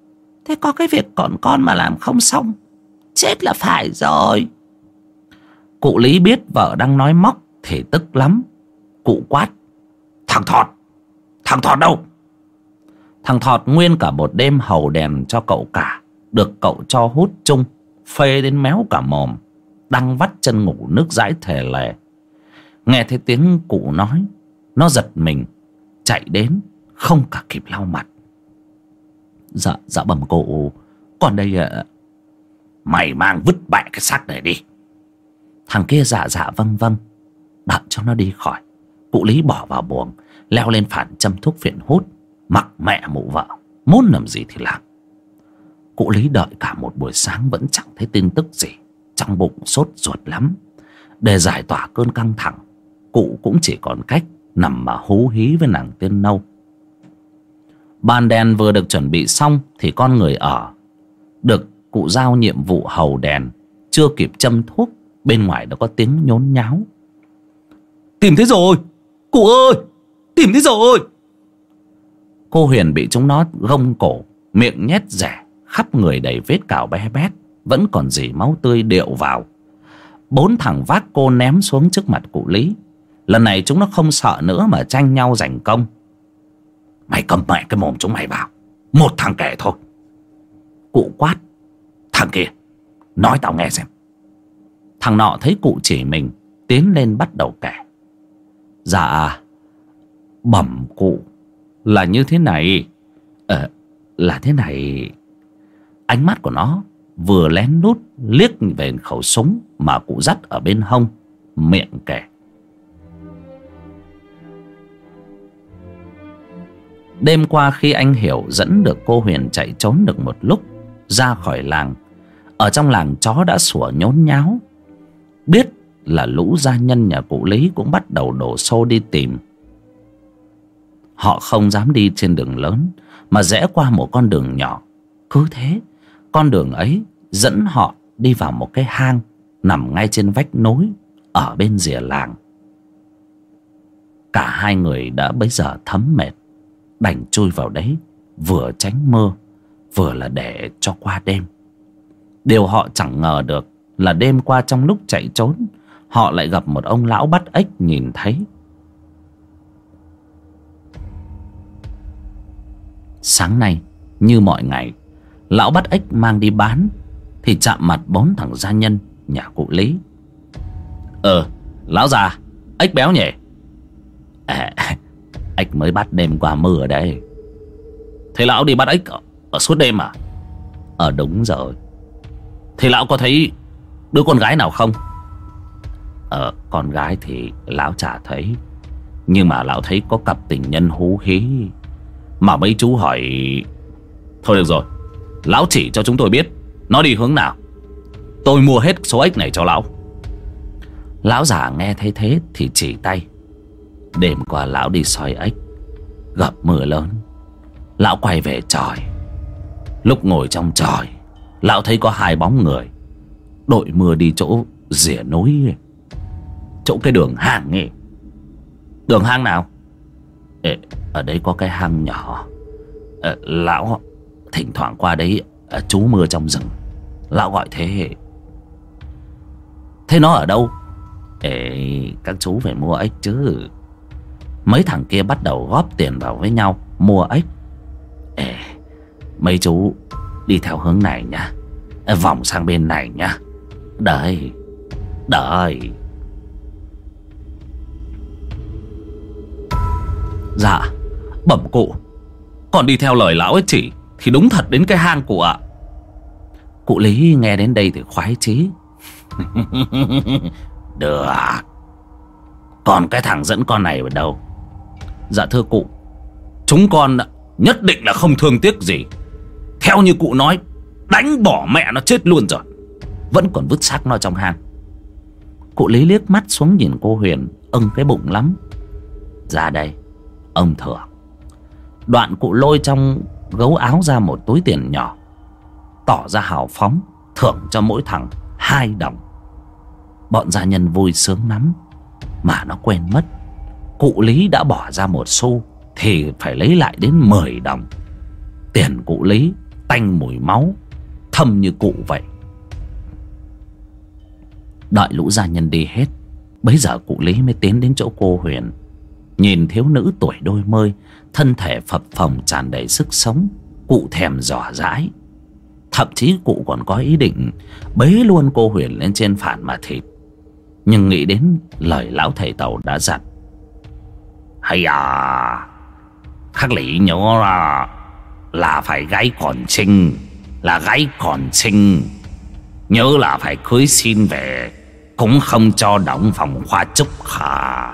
Speaker 2: Thế có cái việc còn con mà làm không xong, chết là phải rồi.
Speaker 1: Cụ Lý biết vợ đang nói móc thì tức lắm. Cụ quát: Thằng Thọt, thằng Thọt đâu? Thằng Thọt nguyên cả một đêm hầu đèn cho cậu cả, được cậu cho hút chung, phê đến méo cả mồm, đang vắt chân ngủ nước dãi thề lề. Nghe thấy tiếng cụ nói, nó giật mình chạy đến, không cả kịp lau mặt. Dạ, dạ bẩm cụ, còn đây ạ. Mày mang vứt bẹ cái xác này đi. Thằng kia dạ dạ vâng vâng. Đợi cho nó đi khỏi, cụ Lý bỏ vào buồng, leo lên phản châm thuốc phiện hút, mặc mẹ mụ vợ, muốn làm gì thì làm. Cụ Lý đợi cả một buổi sáng vẫn chẳng thấy tin tức gì, trong bụng sốt ruột lắm. Để giải tỏa cơn căng thẳng, cụ cũng chỉ còn cách nằm mà hú hí với nàng tiên nâu. Bàn đèn vừa được chuẩn bị xong thì con người ở được cụ giao nhiệm vụ hầu đèn. Chưa kịp châm thuốc, bên ngoài đã có tiếng nhốn nháo. Tìm thấy rồi, cụ ơi, tìm thấy rồi. Cô Huyền bị chúng nó gông cổ, miệng nhét rẻ, khắp người đầy vết cào bé bét, vẫn còn dì máu tươi điệu vào. Bốn thằng vác cô ném xuống trước mặt cụ Lý. Lần này chúng nó không sợ nữa mà tranh nhau giành công. Mày cầm mẹ cái mồm chúng mày vào, một thằng kể thôi. Cụ quát: Thằng kia, nói tao nghe xem. Thằng nọ thấy cụ chỉ mình, tiến lên bắt đầu kể. Dạ, bẩm cụ, là như thế này. Ờ, là thế này. Ánh mắt của nó vừa lén lút liếc về khẩu súng mà cụ dắt ở bên hông, miệng kể. Đêm qua khi anh Hiểu dẫn được cô Huyền chạy trốn được một lúc ra khỏi làng, ở trong làng chó đã sủa nhốn nháo. Biết là lũ gia nhân nhà cụ Lý cũng bắt đầu đổ xô đi tìm. Họ không dám đi trên đường lớn mà rẽ qua một con đường nhỏ. Cứ thế, con đường ấy dẫn họ đi vào một cái hang nằm ngay trên vách núi ở bên rìa làng. Cả hai người đã bấy giờ thấm mệt, đành chui vào đấy, vừa tránh mưa vừa là để cho qua đêm. Điều họ chẳng ngờ được là đêm qua trong lúc chạy trốn, họ lại gặp một ông lão bắt ếch nhìn thấy. Sáng nay như mọi ngày, lão bắt ếch mang đi bán thì chạm mặt bốn thằng gia nhân nhà cụ Lý. Ờ, lão già, ếch béo nhỉ? À, ếch mới bắt đêm qua mưa ở đây. Thế lão đi bắt ếch ở, ở suốt đêm à? Ờ, đúng rồi. Thế lão có thấy đứa con gái nào không? Ờ, con gái thì lão chả thấy, nhưng mà lão thấy có cặp tình nhân hú hí. Mà mấy chú hỏi... Thôi được rồi, lão chỉ cho chúng tôi biết nó đi hướng nào, tôi mua hết số ếch này cho lão. Lão già nghe thấy thế thì chỉ tay. Đêm qua lão đi soi ếch, gặp mưa lớn, lão quay về chòi. Lúc ngồi trong chòi, lão thấy có hai bóng người đội mưa đi chỗ rìa núi, chỗ cái đường hang ấy. Đường hang nào? Ê, ở đấy có cái hang nhỏ. Ờ, lão thỉnh thoảng qua đấy trú mưa trong rừng, lão gọi thế. Thế nó ở đâu? Ê, các chú phải mua ếch chứ. Mấy thằng kia bắt đầu góp tiền vào với nhau mua ếch. Ê, mấy chú đi theo hướng này nhá, vòng sang bên này nhá. Đấy, đấy. Dạ, bẩm cụ, còn đi theo lời lão ấy chỉ thì đúng thật đến cái hang cụ ạ. Cụ Lý nghe đến đây thì khoái chí. Được. Còn cái thằng dẫn con này ở đâu? Dạ thưa cụ, chúng con nhất định là không thương tiếc gì. Theo như cụ nói, đánh bỏ mẹ nó chết luôn rồi, vẫn còn vứt xác nó trong hang. Cụ Lý liếc mắt xuống nhìn cô Huyền, ưng cái bụng lắm. Ra đây, ông thưởng. Đoạn cụ lôi trong gấu áo ra một túi tiền nhỏ, tỏ ra hào phóng, thưởng cho mỗi thằng hai đồng. Bọn gia nhân vui sướng lắm, mà nó quên mất cụ Lý đã bỏ ra một xu thì phải lấy lại đến mười đồng. Tiền cụ Lý tanh mùi máu, thâm như cụ vậy. Đợi lũ gia nhân đi hết, bấy giờ cụ Lý mới tiến đến chỗ cô Huyền. Nhìn thiếu nữ tuổi đôi mươi, thân thể phập phồng tràn đầy sức sống, cụ thèm dò dãi. Thậm chí cụ còn có ý định bế luôn cô Huyền lên trên phản mà thịt. Nhưng nghĩ đến lời lão thầy Tàu đã dặn: hay à, Khắc Lý nhớ là Là phải gái còn xinh, Là gái còn xinh, nhớ là phải cưới xin về, cũng không cho đóng phòng khoa trúc hả.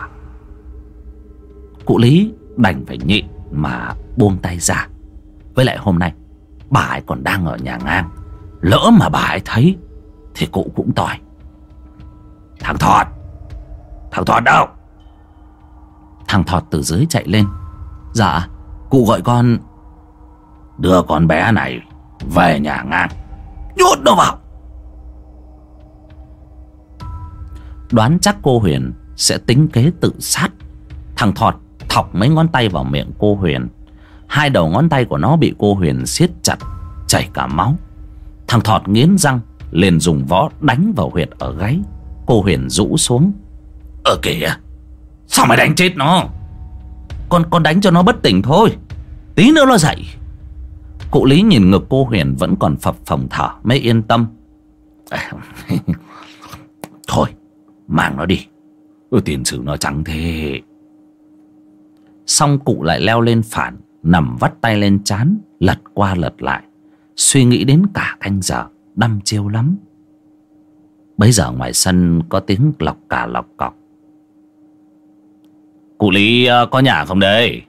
Speaker 1: Cụ Lý đành phải nhịn mà buông tay ra. Với lại hôm nay bà ấy còn đang ở nhà ngang, lỡ mà bà ấy thấy thì cụ cũng tỏi. Thằng Thọt, Thằng Thọt đâu? Thằng Thọt từ dưới chạy lên. Dạ, cụ gọi con. Đưa con bé này về nhà ngang, nhốt nó vào. Đoán chắc cô Huyền sẽ tính kế tự sát. Thằng Thọt thọc mấy ngón tay vào miệng cô Huyền. Hai đầu ngón tay của nó bị cô Huyền siết chặt, chảy cả máu. Thằng Thọt nghiến răng liền dùng võ đánh vào huyệt ở gáy. Cô Huyền rũ xuống. Ờ kìa, sao mày đánh chết nó? Con con đánh cho nó bất tỉnh thôi, tí nữa nó dậy. Cụ Lý nhìn ngực cô Huyền vẫn còn phập phồng thở mới yên tâm. Thôi mang nó đi, ừ, tiền sử nó trắng thế. Xong cụ lại leo lên phản, nằm vắt tay lên trán, lật qua lật lại, suy nghĩ đến cả canh giờ, đăm chiêu lắm. Bấy giờ ngoài sân có tiếng lọc cà lọc cọc. Cụ Lý có nhà không đấy?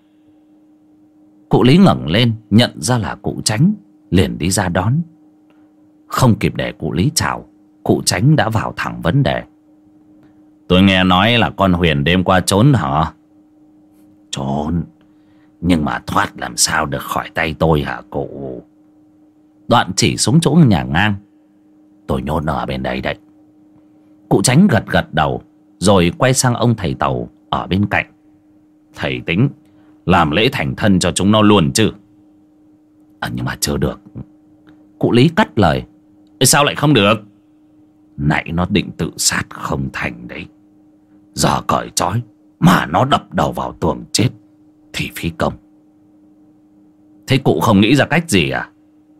Speaker 1: Cụ Lý ngẩng lên nhận ra là cụ Chánh, liền đi ra đón. Không kịp để cụ Lý chào, cụ Chánh đã vào thẳng vấn đề. Tôi nghe nói là con Huyền đêm qua trốn hả? Trốn, nhưng mà thoát làm sao được khỏi tay tôi hả cụ? Đoạn chỉ xuống chỗ nhà ngang. Tôi nhốt nó ở bên đây đấy. Cụ Chánh gật gật đầu, rồi quay sang ông thầy Tàu ở bên cạnh. Thầy tính làm lễ thành thân cho chúng nó luôn chứ? À, nhưng mà chưa được. Cụ Lý cắt lời. Sao lại không được? Nãy nó định tự sát không thành đấy. Giờ cởi trói mà nó đập đầu vào tường chết thì phí công. Thế cụ không nghĩ ra cách gì à?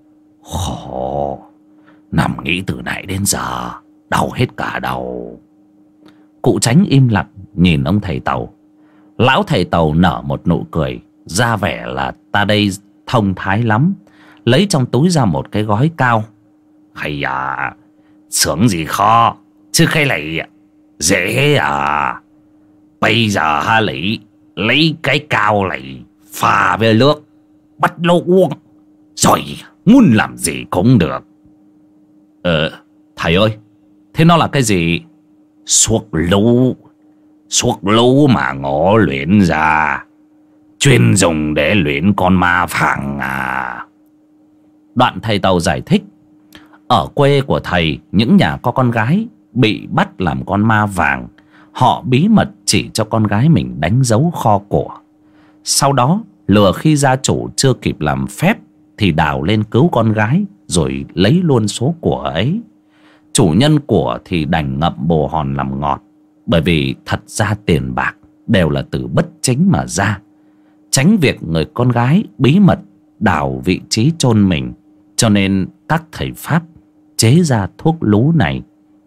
Speaker 1: Khổ, nằm nghĩ từ nãy đến giờ đau hết cả đầu. Cụ Chánh im lặng nhìn ông thầy Tàu. Lão thầy Tàu nở một nụ cười, ra vẻ là ta đây thông thái lắm, lấy trong túi ra một cái gói cao. Hay à, sướng gì khó, chứ cái này dễ à. Bây giờ ha Lý, lấy cái cao này pha với nước, bắt nó uống, rồi muốn làm gì cũng được. Ờ, thầy ơi, thế nó là cái gì? Suốc lú, suốc lú mà ngộ luyện ra, chuyên dùng để luyện con ma phẳng à. Đoạn thầy Tàu giải thích. Ở quê của thầy, những nhà có con gái bị bắt làm con ma vàng, họ bí mật chỉ cho con gái mình đánh dấu kho của. Sau đó lừa khi gia chủ chưa kịp làm phép thì đào lên cứu con gái, rồi lấy luôn số của ấy. Chủ nhân của thì đành ngậm bồ hòn làm ngọt, bởi vì thật ra tiền bạc đều là từ bất chính mà ra. Tránh việc người con gái bí mật đào vị trí chôn mình, cho nên các thầy Pháp chế ra thuốc lú này.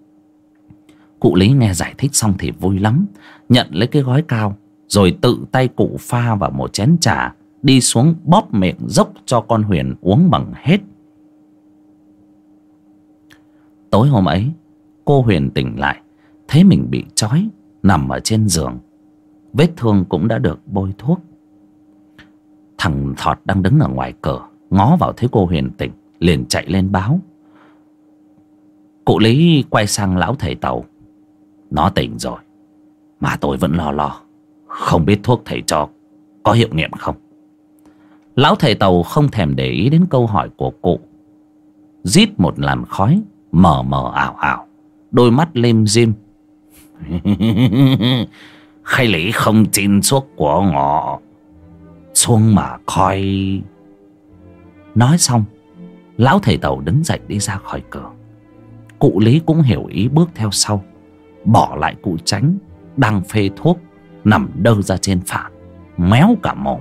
Speaker 1: Cụ Lý nghe giải thích xong thì vui lắm, nhận lấy cái gói cao, rồi tự tay cụ pha vào một chén trà, đi xuống bóp miệng dốc cho con Huyền uống bằng hết. Tối hôm ấy, cô Huyền tỉnh lại, thấy mình bị trói, nằm ở trên giường. Vết thương cũng đã được bôi thuốc. Thằng Thọt đang đứng ở ngoài cửa, ngó vào thấy cô Huyền tỉnh, liền chạy lên báo. Cụ Lý quay sang lão thầy Tàu. Nó tỉnh rồi, mà tôi vẫn lo lo, không biết thuốc thầy cho có hiệu nghiệm không. Lão thầy Tàu không thèm để ý đến câu hỏi của cụ. Rít một làn khói mờ mờ ảo ảo, đôi mắt lim dim. Khai lý không tin thuốc của ngọ, xuống mà coi. Nói xong Lão thầy Tàu đứng dậy đi ra khỏi cửa. Cụ Lý cũng hiểu ý bước theo sau, bỏ lại cụ Chánh đang phê thuốc nằm đơ ra trên phản, méo cả mồm.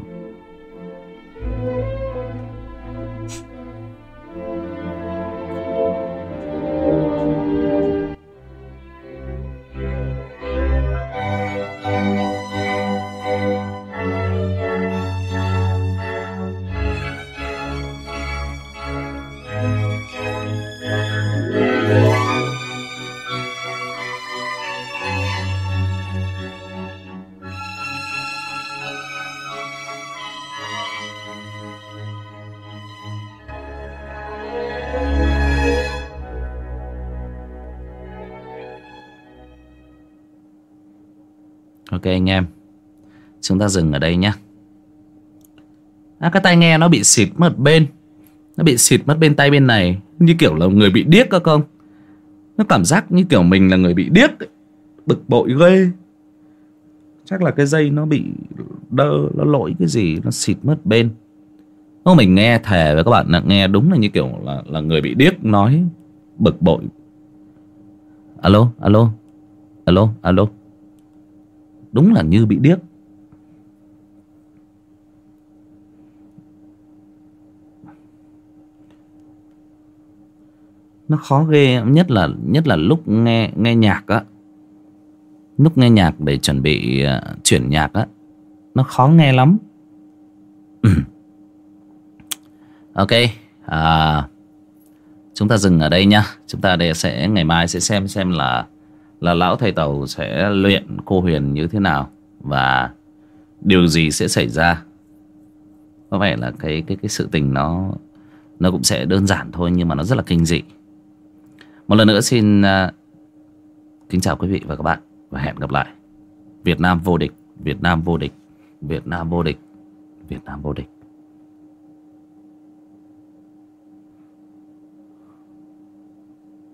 Speaker 1: Ok anh em, chúng ta dừng ở đây nhé. À, cái tai nghe nó bị xịt mất bên. Nó bị xịt mất bên tay bên này, như kiểu là người bị điếc cơ không. Nó cảm giác như kiểu mình là người bị điếc ấy. Bực bội ghê. Chắc là cái dây nó bị đơ, nó lỗi cái gì, nó xịt mất bên. Nếu mình nghe thề với các bạn là nghe đúng là như kiểu là, là người bị điếc nói. Bực bội. Alo, alo, alo, alo. Đúng là như bị điếc. Nó khó ghê, nhất là nhất là lúc nghe nghe nhạc á. Lúc nghe nhạc để chuẩn bị uh, chuyển nhạc á, nó khó nghe lắm. Ok, à, chúng ta dừng ở đây nhá. Chúng ta đây sẽ ngày mai sẽ xem xem là là lão thầy Tàu sẽ luyện cô Huyền như thế nào và điều gì sẽ xảy ra. Có vẻ là cái cái cái sự tình nó nó cũng sẽ đơn giản thôi, nhưng mà nó rất là kinh dị. Một lần nữa xin uh, kính chào quý vị và các bạn và hẹn gặp lại. Việt Nam vô địch, Việt Nam vô địch, Việt Nam vô địch, Việt Nam vô địch.